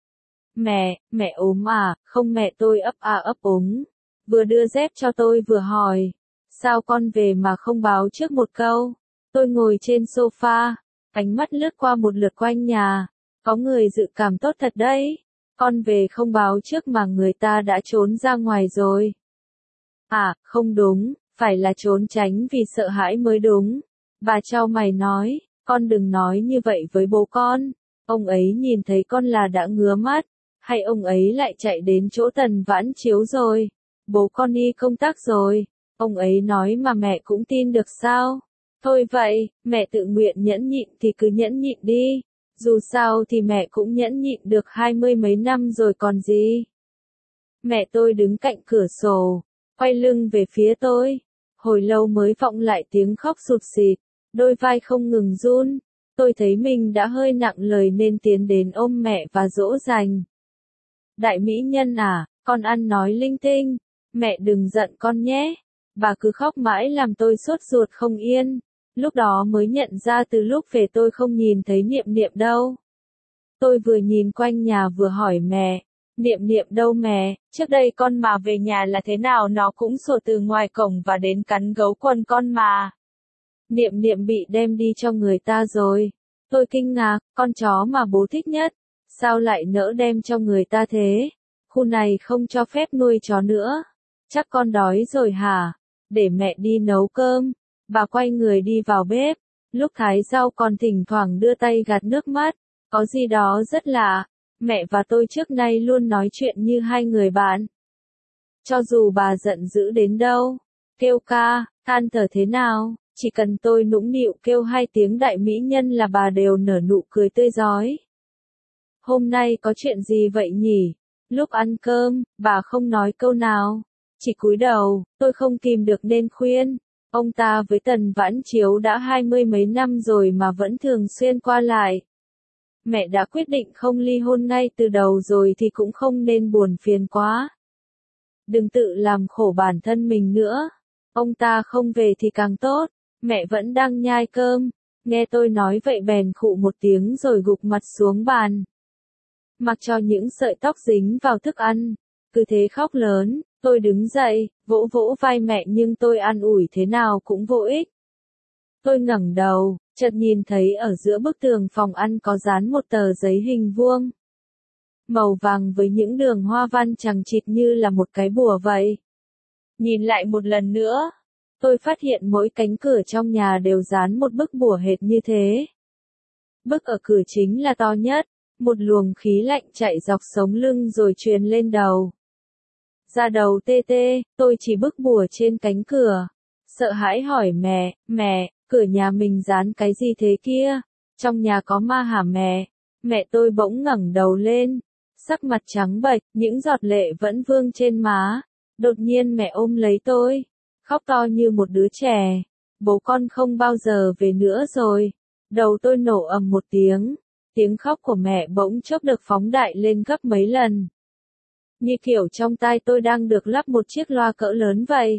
Mẹ ốm à? Không, mẹ tôi ấp úng. Vừa đưa dép cho tôi vừa hỏi. Sao con về mà không báo trước một câu? Tôi ngồi trên sofa, ánh mắt lướt qua một lượt quanh nhà. Có người dự cảm tốt thật đấy. Con về không báo trước mà người ta đã trốn ra ngoài rồi. À, không đúng, phải là trốn tránh vì sợ hãi mới đúng. Bà chau mày nói, con đừng nói như vậy với bố con. Ông ấy nhìn thấy con là đã ngứa mắt. Hay ông ấy lại chạy đến chỗ Tần Vãn Chiếu rồi. Bố con đi công tác rồi. Ông ấy nói mà mẹ cũng tin được sao? Thôi vậy, mẹ tự nguyện nhẫn nhịn thì cứ nhẫn nhịn đi. Dù sao thì mẹ cũng nhẫn nhịn được 20 mấy năm rồi còn gì. Mẹ tôi đứng cạnh cửa sổ, quay lưng về phía tôi. Hồi lâu mới vọng lại tiếng khóc sụt sịt, đôi vai không ngừng run. Tôi thấy mình đã hơi nặng lời nên tiến đến ôm mẹ và dỗ dành. Đại mỹ nhân à, con ăn nói linh tinh. Mẹ đừng giận con nhé. Bà cứ khóc mãi làm tôi sốt ruột không yên. Lúc đó mới nhận ra từ lúc về tôi không nhìn thấy Niệm Niệm đâu. Tôi vừa nhìn quanh nhà vừa hỏi mẹ. Niệm Niệm đâu mẹ? Trước đây con mà về nhà là thế nào nó cũng sổ từ ngoài cổng và đến cắn gấu quần con mà. Niệm Niệm bị đem đi cho người ta rồi. Tôi kinh ngạc, con chó mà bố thích nhất. Sao lại nỡ đem cho người ta thế? Khu này không cho phép nuôi chó nữa. Chắc con đói rồi hả? Để mẹ đi nấu cơm. Bà quay người đi vào bếp. Lúc thái rau còn thỉnh thoảng đưa tay gạt nước mắt. Có gì đó rất lạ. Mẹ và tôi trước nay luôn nói chuyện như hai người bạn. Cho dù bà giận dữ đến đâu, kêu ca, than thở thế nào, chỉ cần tôi nũng nịu kêu hai tiếng đại mỹ nhân là bà đều nở nụ cười tươi rói. Hôm nay có chuyện gì vậy nhỉ? Lúc ăn cơm, bà không nói câu nào, chỉ cúi đầu. Tôi không kìm được nên khuyên. Ông ta với Tần Vãn Chiếu đã 20 mấy năm rồi mà vẫn thường xuyên qua lại. Mẹ đã quyết định không ly hôn ngay từ đầu rồi thì cũng không nên buồn phiền quá. Đừng tự làm khổ bản thân mình nữa. Ông ta không về thì càng tốt. Mẹ vẫn đang nhai cơm. Nghe tôi nói vậy bèn khụ một tiếng rồi gục mặt xuống bàn. Mặc cho những sợi tóc dính vào thức ăn. Cứ thế khóc lớn. Tôi đứng dậy, vỗ vỗ vai mẹ nhưng tôi an ủi thế nào cũng vô ích. Tôi ngẩng đầu, chợt nhìn thấy ở giữa bức tường phòng ăn có dán một tờ giấy hình vuông. Màu vàng với những đường hoa văn chằng chịt như là một cái bùa vậy. Nhìn lại một lần nữa, tôi phát hiện mỗi cánh cửa trong nhà đều dán một bức bùa hệt như thế. Bức ở cửa chính là to nhất, một luồng khí lạnh chạy dọc sống lưng rồi truyền lên đầu. Da đầu tê tê, tôi chỉ bức bùa trên cánh cửa. Sợ hãi hỏi mẹ, cửa nhà mình dán cái gì thế kia? Trong nhà có ma hả mẹ? Mẹ tôi bỗng ngẩng đầu lên, sắc mặt trắng bệch, những giọt lệ vẫn vương trên má. Đột nhiên mẹ ôm lấy tôi, khóc to như một đứa trẻ. Bố con không bao giờ về nữa rồi. Đầu tôi nổ ầm một tiếng. Tiếng khóc của mẹ bỗng chốc được phóng đại lên gấp mấy lần. Như kiểu trong tai tôi đang được lắp một chiếc loa cỡ lớn vậy.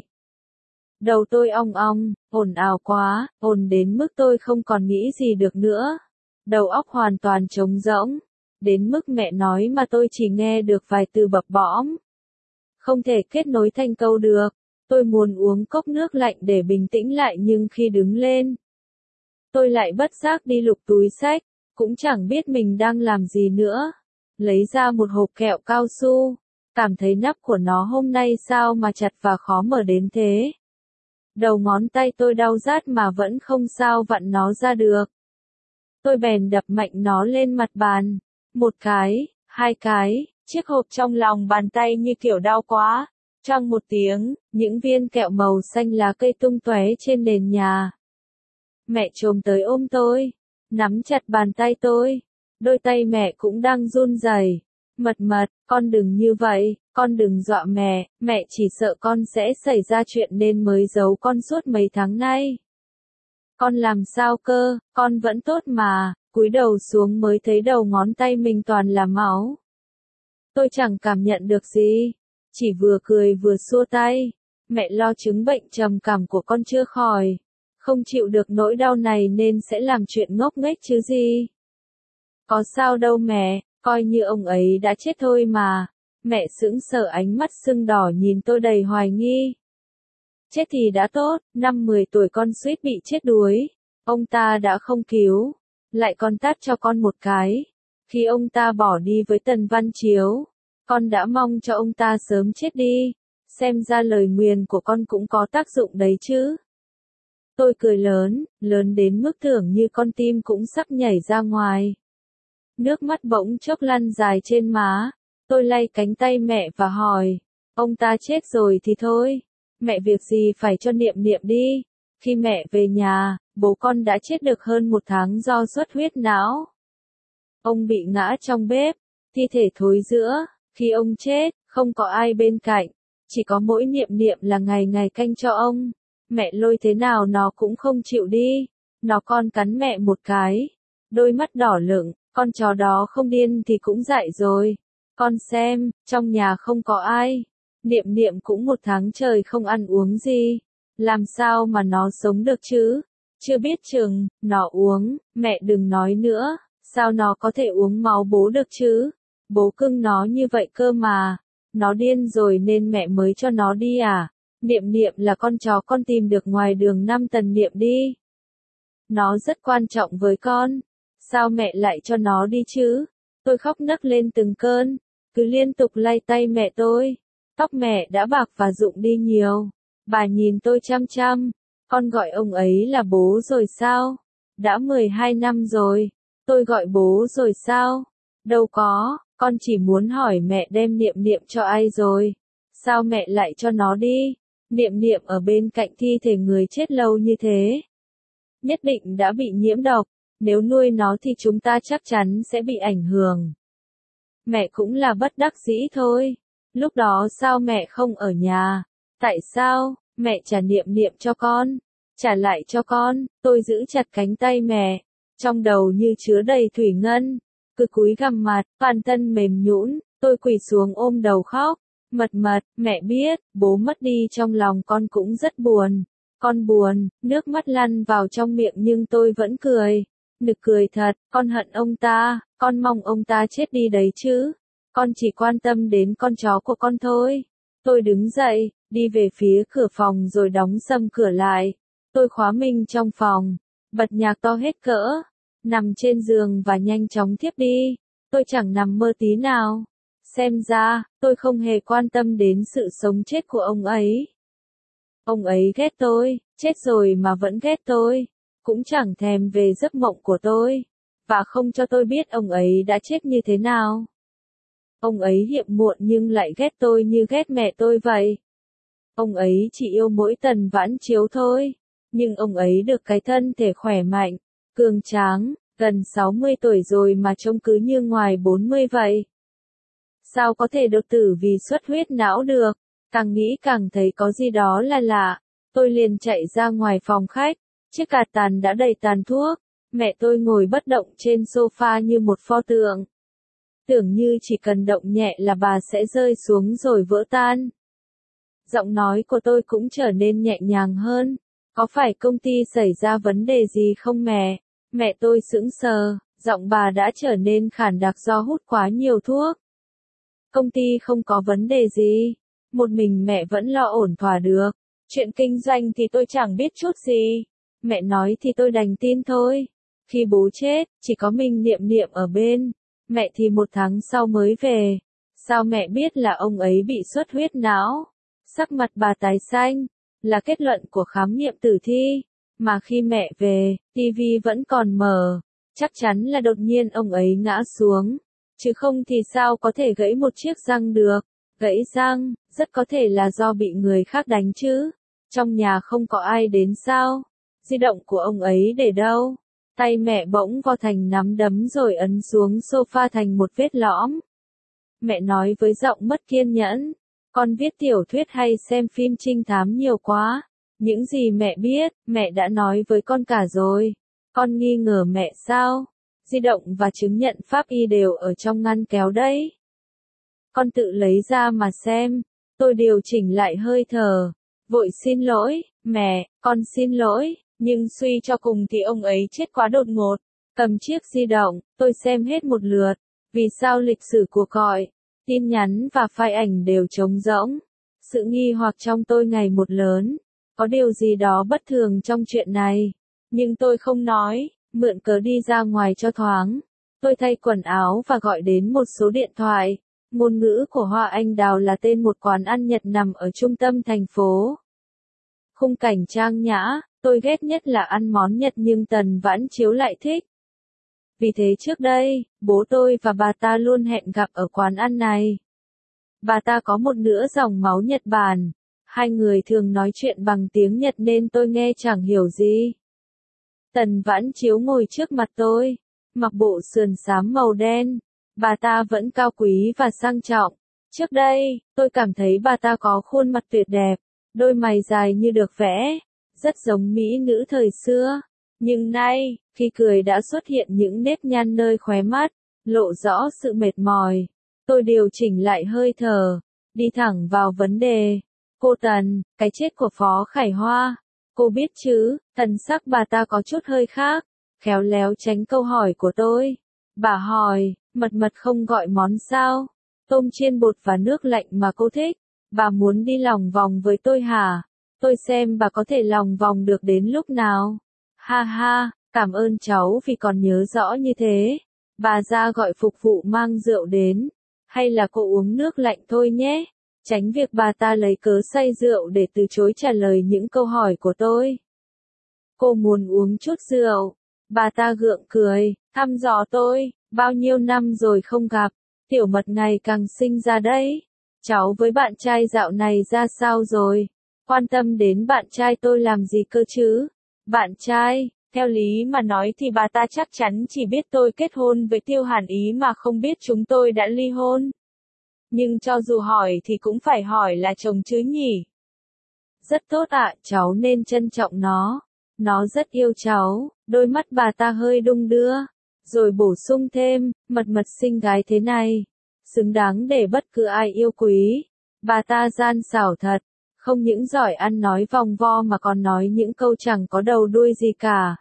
Đầu tôi ong ong, ồn ào quá, ồn đến mức tôi không còn nghĩ gì được nữa. Đầu óc hoàn toàn trống rỗng. Đến mức mẹ nói mà tôi chỉ nghe được vài từ bập bõm. Không thể kết nối thành câu được. Tôi muốn uống cốc nước lạnh để bình tĩnh lại nhưng khi đứng lên, tôi lại bất giác đi lục túi xách, cũng chẳng biết mình đang làm gì nữa. Lấy ra một hộp kẹo cao su, cảm thấy nắp của nó hôm nay sao mà chặt và khó mở đến thế. Đầu ngón tay tôi đau rát mà vẫn không sao vặn nó ra được. Tôi bèn đập mạnh nó lên mặt bàn. Một cái, hai cái, chiếc hộp trong lòng bàn tay như kiểu đau quá. Choang một tiếng, những viên kẹo màu xanh lá cây tung tóe trên nền nhà. Mẹ chồm tới ôm tôi, nắm chặt bàn tay tôi. Đôi tay mẹ cũng đang run rẩy. Mật, con đừng như vậy, con đừng dọa mẹ chỉ sợ con sẽ xảy ra chuyện nên mới giấu con suốt mấy tháng nay. Con làm sao cơ, con vẫn tốt mà, cúi đầu xuống mới thấy đầu ngón tay mình toàn là máu. Tôi chẳng cảm nhận được gì, chỉ vừa cười vừa xua tay. Mẹ lo chứng bệnh trầm cảm của con chưa khỏi, không chịu được nỗi đau này nên sẽ làm chuyện ngốc nghếch chứ gì. Có sao đâu mẹ, coi như ông ấy đã chết thôi mà. Mẹ sững sờ, ánh mắt sưng đỏ nhìn tôi đầy hoài nghi. Chết thì đã tốt, năm 10 tuổi con suýt bị chết đuối. Ông ta đã không cứu, lại còn tát cho con một cái. Khi ông ta bỏ đi với Tần Văn Chiếu, con đã mong cho ông ta sớm chết đi. Xem ra lời nguyền của con cũng có tác dụng đấy chứ. Tôi cười lớn, lớn đến mức tưởng như con tim cũng sắp nhảy ra ngoài. Nước mắt bỗng chốc lăn dài trên má. Tôi lay cánh tay mẹ và hỏi, ông ta chết rồi thì thôi. Mẹ việc gì phải cho Niệm Niệm đi. Khi mẹ về nhà, bố con đã chết được hơn 1 tháng do xuất huyết não. Ông bị ngã trong bếp, thi thể thối rữa. Khi ông chết, không có ai bên cạnh, chỉ có mỗi Niệm Niệm là ngày ngày canh cho ông. Mẹ lôi thế nào nó cũng không chịu đi. Nó con cắn mẹ một cái, đôi mắt đỏ lựng, con chó đó không điên thì cũng dại rồi. Con xem, trong nhà không có ai. Niệm Niệm cũng 1 tháng trời không ăn uống gì. Làm sao mà nó sống được chứ? Chưa biết chừng, nó uống, mẹ đừng nói nữa, sao nó có thể uống máu bố được chứ? Bố cưng nó như vậy cơ mà. Nó điên rồi nên mẹ mới cho nó đi à? Niệm Niệm là con chó con tìm được ngoài đường 5 Tần Niệm đi. Nó rất quan trọng với con. Sao mẹ lại cho nó đi chứ? Tôi khóc nấc lên từng cơn, cứ liên tục lay tay mẹ tôi. Tóc mẹ đã bạc và rụng đi nhiều. Bà nhìn tôi chăm chăm. Con gọi ông ấy là bố rồi sao? Đã 12 năm rồi. Tôi gọi bố rồi sao? Đâu có, con chỉ muốn hỏi mẹ đem Niệm Niệm cho ai rồi. Sao mẹ lại cho nó đi? Niệm Niệm ở bên cạnh thi thể người chết lâu như thế. Nhất định đã bị nhiễm độc. Nếu nuôi nó thì chúng ta chắc chắn sẽ bị ảnh hưởng. Mẹ cũng là bất đắc dĩ thôi. Lúc đó sao mẹ không ở nhà? Tại sao? Mẹ trả Niệm Niệm cho con. Trả lại cho con. Tôi giữ chặt cánh tay mẹ. Trong đầu như chứa đầy thủy ngân. Cứ cúi gằm mặt, toàn thân mềm nhũn. Tôi quỳ xuống ôm đầu khóc. Mật, mẹ biết, bố mất đi trong lòng con cũng rất buồn. Con buồn, nước mắt lăn vào trong miệng nhưng tôi vẫn cười. Nực cười thật, con hận ông ta, con mong ông ta chết đi đấy chứ. Con chỉ quan tâm đến con chó của con thôi. Tôi đứng dậy, đi về phía cửa phòng rồi đóng sầm cửa lại. Tôi khóa mình trong phòng, bật nhạc to hết cỡ, nằm trên giường và nhanh chóng thiếp đi. Tôi chẳng nằm mơ tí nào. Xem ra, tôi không hề quan tâm đến sự sống chết của ông ấy. Ông ấy ghét tôi, chết rồi mà vẫn ghét tôi. Cũng chẳng thèm về giấc mộng của tôi. Và không cho tôi biết ông ấy đã chết như thế nào. Ông ấy hiệp muộn nhưng lại ghét tôi như ghét mẹ tôi vậy. Ông ấy chỉ yêu mỗi Tần Vãn Chiếu thôi, nhưng ông ấy được cái thân thể khỏe mạnh, cường tráng, gần 60 tuổi rồi mà trông cứ như ngoài 40 vậy. Sao có thể đột tử vì xuất huyết não được? Càng nghĩ càng thấy có gì đó là lạ. Tôi liền chạy ra ngoài phòng khách, chiếc cà tàn đã đầy tàn thuốc. Mẹ tôi ngồi bất động trên sofa như một pho tượng. Tưởng như chỉ cần động nhẹ là bà sẽ rơi xuống rồi vỡ tan. Giọng nói của tôi cũng trở nên nhẹ nhàng hơn. Có phải công ty xảy ra vấn đề gì không mẹ? Mẹ tôi sững sờ, giọng bà đã trở nên khản đặc do hút quá nhiều thuốc. Công ty không có vấn đề gì. Một mình mẹ vẫn lo ổn thỏa được. Chuyện kinh doanh thì tôi chẳng biết chút gì. Mẹ nói thì tôi đành tin thôi. Khi bố chết, chỉ có mình Niệm Niệm ở bên. Mẹ thì 1 tháng sau mới về. Sao mẹ biết là ông ấy bị xuất huyết não? Sắc mặt bà tái xanh, là kết luận của khám nghiệm tử thi. Mà khi mẹ về, tivi vẫn còn mở. Chắc chắn là đột nhiên ông ấy ngã xuống. Chứ không thì sao có thể gãy một chiếc răng được. Gãy răng, rất có thể là do bị người khác đánh chứ. Trong nhà không có ai đến sao? Di động của ông ấy để đâu? Tay mẹ bỗng vo thành nắm đấm rồi ấn xuống sofa thành một vết lõm. Mẹ nói với giọng mất kiên nhẫn. Con viết tiểu thuyết hay xem phim trinh thám nhiều quá. Những gì mẹ biết, mẹ đã nói với con cả rồi. Con nghi ngờ mẹ sao? Di động và chứng nhận pháp y đều ở trong ngăn kéo đấy. Con tự lấy ra mà xem. Tôi điều chỉnh lại hơi thở. Vội xin lỗi, mẹ, con xin lỗi. Nhưng suy cho cùng thì ông ấy chết quá đột ngột. Cầm chiếc di động, tôi xem hết một lượt. Vì sao lịch sử cuộc gọi, tin nhắn và file ảnh đều trống rỗng? Sự nghi hoặc trong tôi ngày một lớn. Có điều gì đó bất thường trong chuyện này. Nhưng tôi không nói, mượn cớ đi ra ngoài cho thoáng. Tôi thay quần áo và gọi đến một số điện thoại. Ngôn ngữ của Hoa Anh Đào là tên một quán ăn Nhật nằm ở trung tâm thành phố. Khung cảnh trang nhã, tôi ghét nhất là ăn món Nhật nhưng Tần Vãn Chiếu lại thích. Vì thế trước đây, bố tôi và bà ta luôn hẹn gặp ở quán ăn này. Bà ta có một nửa dòng máu Nhật Bản. Hai người thường nói chuyện bằng tiếng Nhật nên tôi nghe chẳng hiểu gì. Tần Vãn Chiếu ngồi trước mặt tôi, mặc bộ sườn xám màu đen. Bà ta vẫn cao quý và sang trọng. Trước đây, tôi cảm thấy bà ta có khuôn mặt tuyệt đẹp, đôi mày dài như được vẽ, rất giống mỹ nữ thời xưa. Nhưng nay, khi cười đã xuất hiện những nếp nhăn nơi khóe mắt, lộ rõ sự mệt mỏi. Tôi điều chỉnh lại hơi thở, đi thẳng vào vấn đề. Cô Tần, cái chết của Phó Khải Hoa, cô biết chứ? Thần sắc bà ta có chút hơi khác, khéo léo tránh câu hỏi của tôi. Bà hỏi, mật mật không gọi món sao? Tôm chiên bột và nước lạnh mà cô thích. Bà muốn đi lòng vòng với tôi hả? Tôi xem bà có thể lòng vòng được đến lúc nào. Ha ha, cảm ơn cháu vì còn nhớ rõ như thế. Bà ra gọi phục vụ mang rượu đến. Hay là cô uống nước lạnh thôi nhé. Tránh việc bà ta lấy cớ say rượu để từ chối trả lời những câu hỏi của tôi. Cô muốn uống chút rượu. Bà ta gượng cười, thăm dò tôi. Bao nhiêu năm rồi không gặp. Tiểu Mật ngày càng xinh ra đấy. Cháu với bạn trai dạo này ra sao rồi? Quan tâm đến bạn trai tôi làm gì cơ chứ? Bạn trai, theo lý mà nói thì bà ta chắc chắn chỉ biết tôi kết hôn với Tiêu Hàn Ý mà không biết chúng tôi đã ly hôn. Nhưng cho dù hỏi thì cũng phải hỏi là chồng chứ nhỉ? Rất tốt ạ, cháu nên trân trọng nó. Nó rất yêu cháu. Đôi mắt bà ta hơi đung đưa. Rồi bổ sung thêm, mật mật xinh gái thế này. Xứng đáng để bất cứ ai yêu quý. Bà ta gian xảo thật. Không những giỏi ăn nói vòng vo mà còn nói những câu chẳng có đầu đuôi gì cả.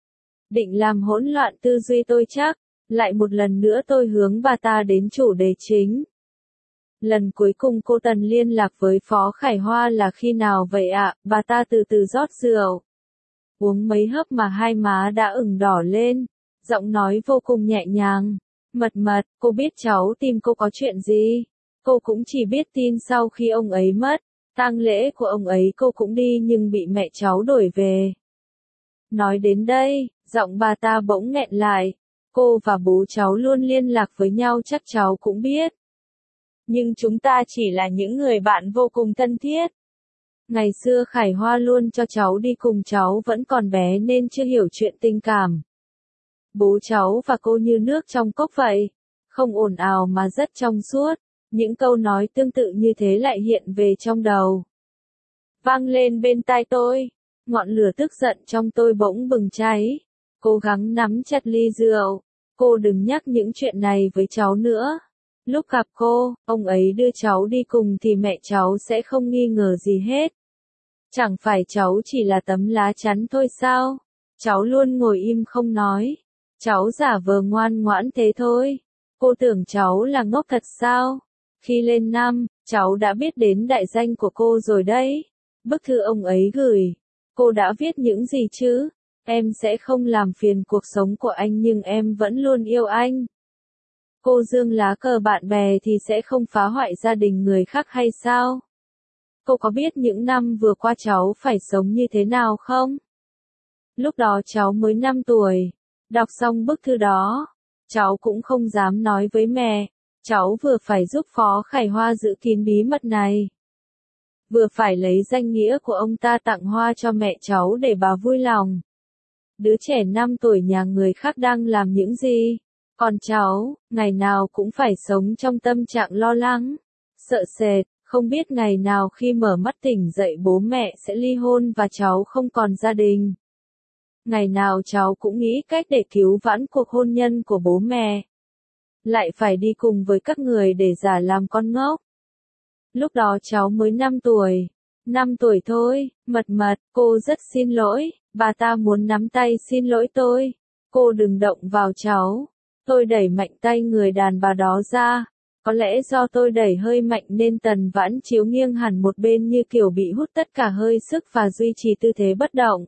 Định làm hỗn loạn tư duy tôi chắc. Lại một lần nữa tôi hướng bà ta đến chủ đề chính. Lần cuối cùng cô Tần liên lạc với Phó Khải Hoa là khi nào vậy ạ? Bà ta từ từ rót rượu. Uống mấy hớp mà hai má đã ửng đỏ lên. Giọng nói vô cùng nhẹ nhàng. Mật mật, cô biết cháu tìm cô có chuyện gì? Cô cũng chỉ biết tin sau khi ông ấy mất. Tang lễ của ông ấy cô cũng đi nhưng bị mẹ cháu đuổi về. Nói đến đây, giọng bà ta bỗng nghẹn lại. Cô và bố cháu luôn liên lạc với nhau chắc cháu cũng biết. nhưng chúng ta chỉ là những người bạn vô cùng thân thiết. Ngày xưa Khải Hoa luôn cho cháu đi cùng cháu vẫn còn bé nên chưa hiểu chuyện tình cảm. Bố cháu và cô như nước trong cốc vậy, không ồn ào mà rất trong suốt, những câu nói tương tự như thế lại hiện về trong đầu. Vang lên bên tai tôi, ngọn lửa tức giận trong tôi bỗng bừng cháy, cố gắng nắm chặt ly rượu, cô đừng nhắc những chuyện này với cháu nữa. Lúc gặp cô, ông ấy đưa cháu đi cùng thì mẹ cháu sẽ không nghi ngờ gì hết. Chẳng phải cháu chỉ là tấm lá chắn thôi sao? Cháu luôn ngồi im không nói. Cháu giả vờ ngoan ngoãn thế thôi. Cô tưởng cháu là ngốc thật sao? Khi lên năm, cháu đã biết đến đại danh của cô rồi đấy. Bức thư ông ấy gửi. Cô đã viết những gì chứ? Em sẽ không làm phiền cuộc sống của anh nhưng em vẫn luôn yêu anh. Cô giương lá cờ bạn bè thì sẽ không phá hoại gia đình người khác hay sao? Cô có biết những năm vừa qua cháu phải sống như thế nào không? Lúc đó cháu mới 5 tuổi. Đọc xong bức thư đó, cháu cũng không dám nói với mẹ. Cháu vừa phải giúp Phó Khải Hoa giữ kín bí mật này, vừa phải lấy danh nghĩa của ông ta tặng hoa cho mẹ cháu để bà vui lòng. Đứa trẻ 5 tuổi nhà người khác đang làm những gì? Còn cháu, ngày nào cũng phải sống trong tâm trạng lo lắng, sợ sệt, không biết ngày nào khi mở mắt tỉnh dậy bố mẹ sẽ ly hôn và cháu không còn gia đình. Ngày nào cháu cũng nghĩ cách để cứu vãn cuộc hôn nhân của bố mẹ. Lại phải đi cùng với các người để giả làm con ngốc. Lúc đó cháu mới 5 tuổi. 5 tuổi thôi, mật, cô rất xin lỗi, bà ta muốn nắm tay xin lỗi tôi. Cô đừng động vào cháu. Tôi đẩy mạnh tay người đàn bà đó ra. Có lẽ do tôi đẩy hơi mạnh nên Tần Vãn Chiếu nghiêng hẳn một bên như kiểu bị hút tất cả hơi sức và duy trì tư thế bất động.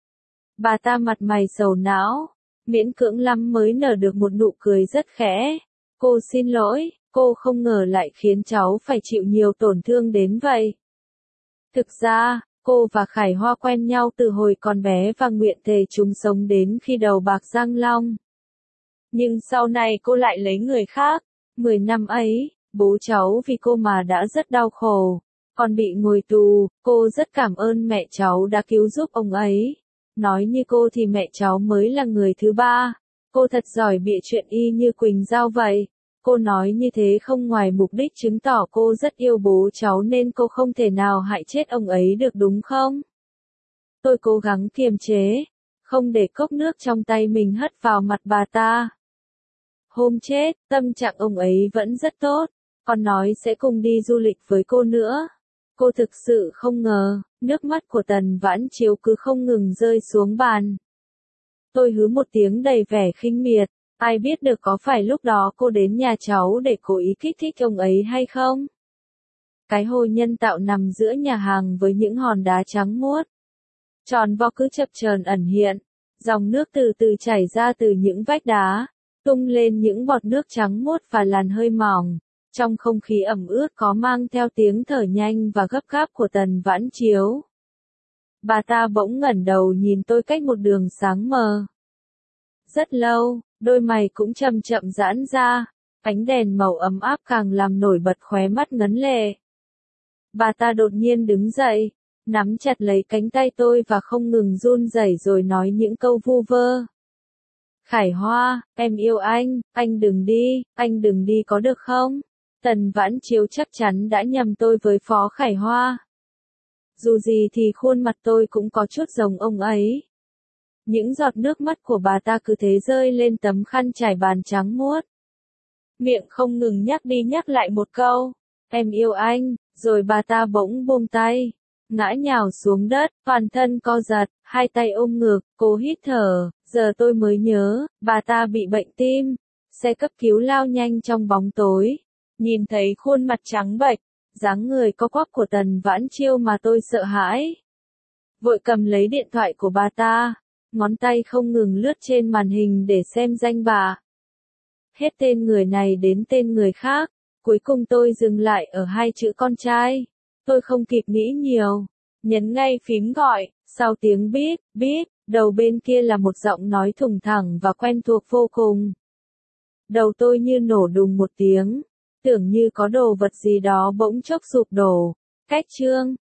Bà ta mặt mày sầu não, miễn cưỡng lắm mới nở được một nụ cười rất khẽ. Cô xin lỗi, cô không ngờ lại khiến cháu phải chịu nhiều tổn thương đến vậy. Thực ra, cô và Khải Hoa quen nhau từ hồi còn bé và nguyện thề chung sống đến khi đầu bạc răng long. Nhưng sau này cô lại lấy người khác. 10 năm ấy, bố cháu vì cô mà đã rất đau khổ. Còn bị ngồi tù, cô rất cảm ơn mẹ cháu đã cứu giúp ông ấy. Nói như cô thì mẹ cháu mới là người thứ ba. Cô thật giỏi bịa chuyện y như Quỳnh Giao vậy. Cô nói như thế không ngoài mục đích chứng tỏ cô rất yêu bố cháu nên cô không thể nào hại chết ông ấy được đúng không? Tôi cố gắng kiềm chế, không để cốc nước trong tay mình hất vào mặt bà ta. Hôm chết, tâm trạng ông ấy vẫn rất tốt, còn nói sẽ cùng đi du lịch với cô nữa. Cô thực sự không ngờ, nước mắt của Tần Vãn Chiếu cứ không ngừng rơi xuống bàn. Tôi hứ một tiếng đầy vẻ khinh miệt, ai biết được có phải lúc đó cô đến nhà cháu để cố ý kích thích ông ấy hay không? Cái hồ nhân tạo nằm giữa nhà hàng với những hòn đá trắng muốt. Tròn vo cứ chập chờn ẩn hiện, dòng nước từ từ chảy ra từ những vách đá, tung lên những bọt nước trắng muốt và làn hơi mỏng. Trong không khí ẩm ướt có mang theo tiếng thở nhanh và gấp gáp của Tần Vãn Chiếu. Bà ta bỗng ngẩng đầu nhìn tôi cách một đường sáng mờ. Rất lâu, đôi mày cũng chậm chậm giãn ra, ánh đèn màu ấm áp càng làm nổi bật khóe mắt ngấn lệ. Bà ta đột nhiên đứng dậy, nắm chặt lấy cánh tay tôi và không ngừng run rẩy rồi nói những câu vu vơ. Khải Hoa, em yêu anh đừng đi có được không? Tần Vãn Chiếu chắc chắn đã nhầm tôi với Phó Khải Hoa. Dù gì thì khuôn mặt tôi cũng có chút giống ông ấy. Những giọt nước mắt của bà ta cứ thế rơi lên tấm khăn trải bàn trắng muốt. Miệng không ngừng nhắc đi nhắc lại một câu, em yêu anh, rồi bà ta bỗng buông tay, ngã nhào xuống đất, toàn thân co giật, hai tay ôm ngực, cố hít thở, giờ tôi mới nhớ, bà ta bị bệnh tim. Xe cấp cứu lao nhanh trong bóng tối, nhìn thấy khuôn mặt trắng bệch, dáng người co quắp của Tần Vãn Chiêu mà tôi sợ hãi. Vội cầm lấy điện thoại của bà ta, ngón tay không ngừng lướt trên màn hình để xem danh bạ. Hết tên người này đến tên người khác, cuối cùng tôi dừng lại ở hai chữ con trai. Tôi không kịp nghĩ nhiều, nhấn ngay phím gọi, sau tiếng bíp, bíp, đầu bên kia là một giọng nói thùng thẳng và quen thuộc vô cùng. Đầu tôi như nổ đùng một tiếng, tưởng như có đồ vật gì đó bỗng chốc sụp đổ. Cách chương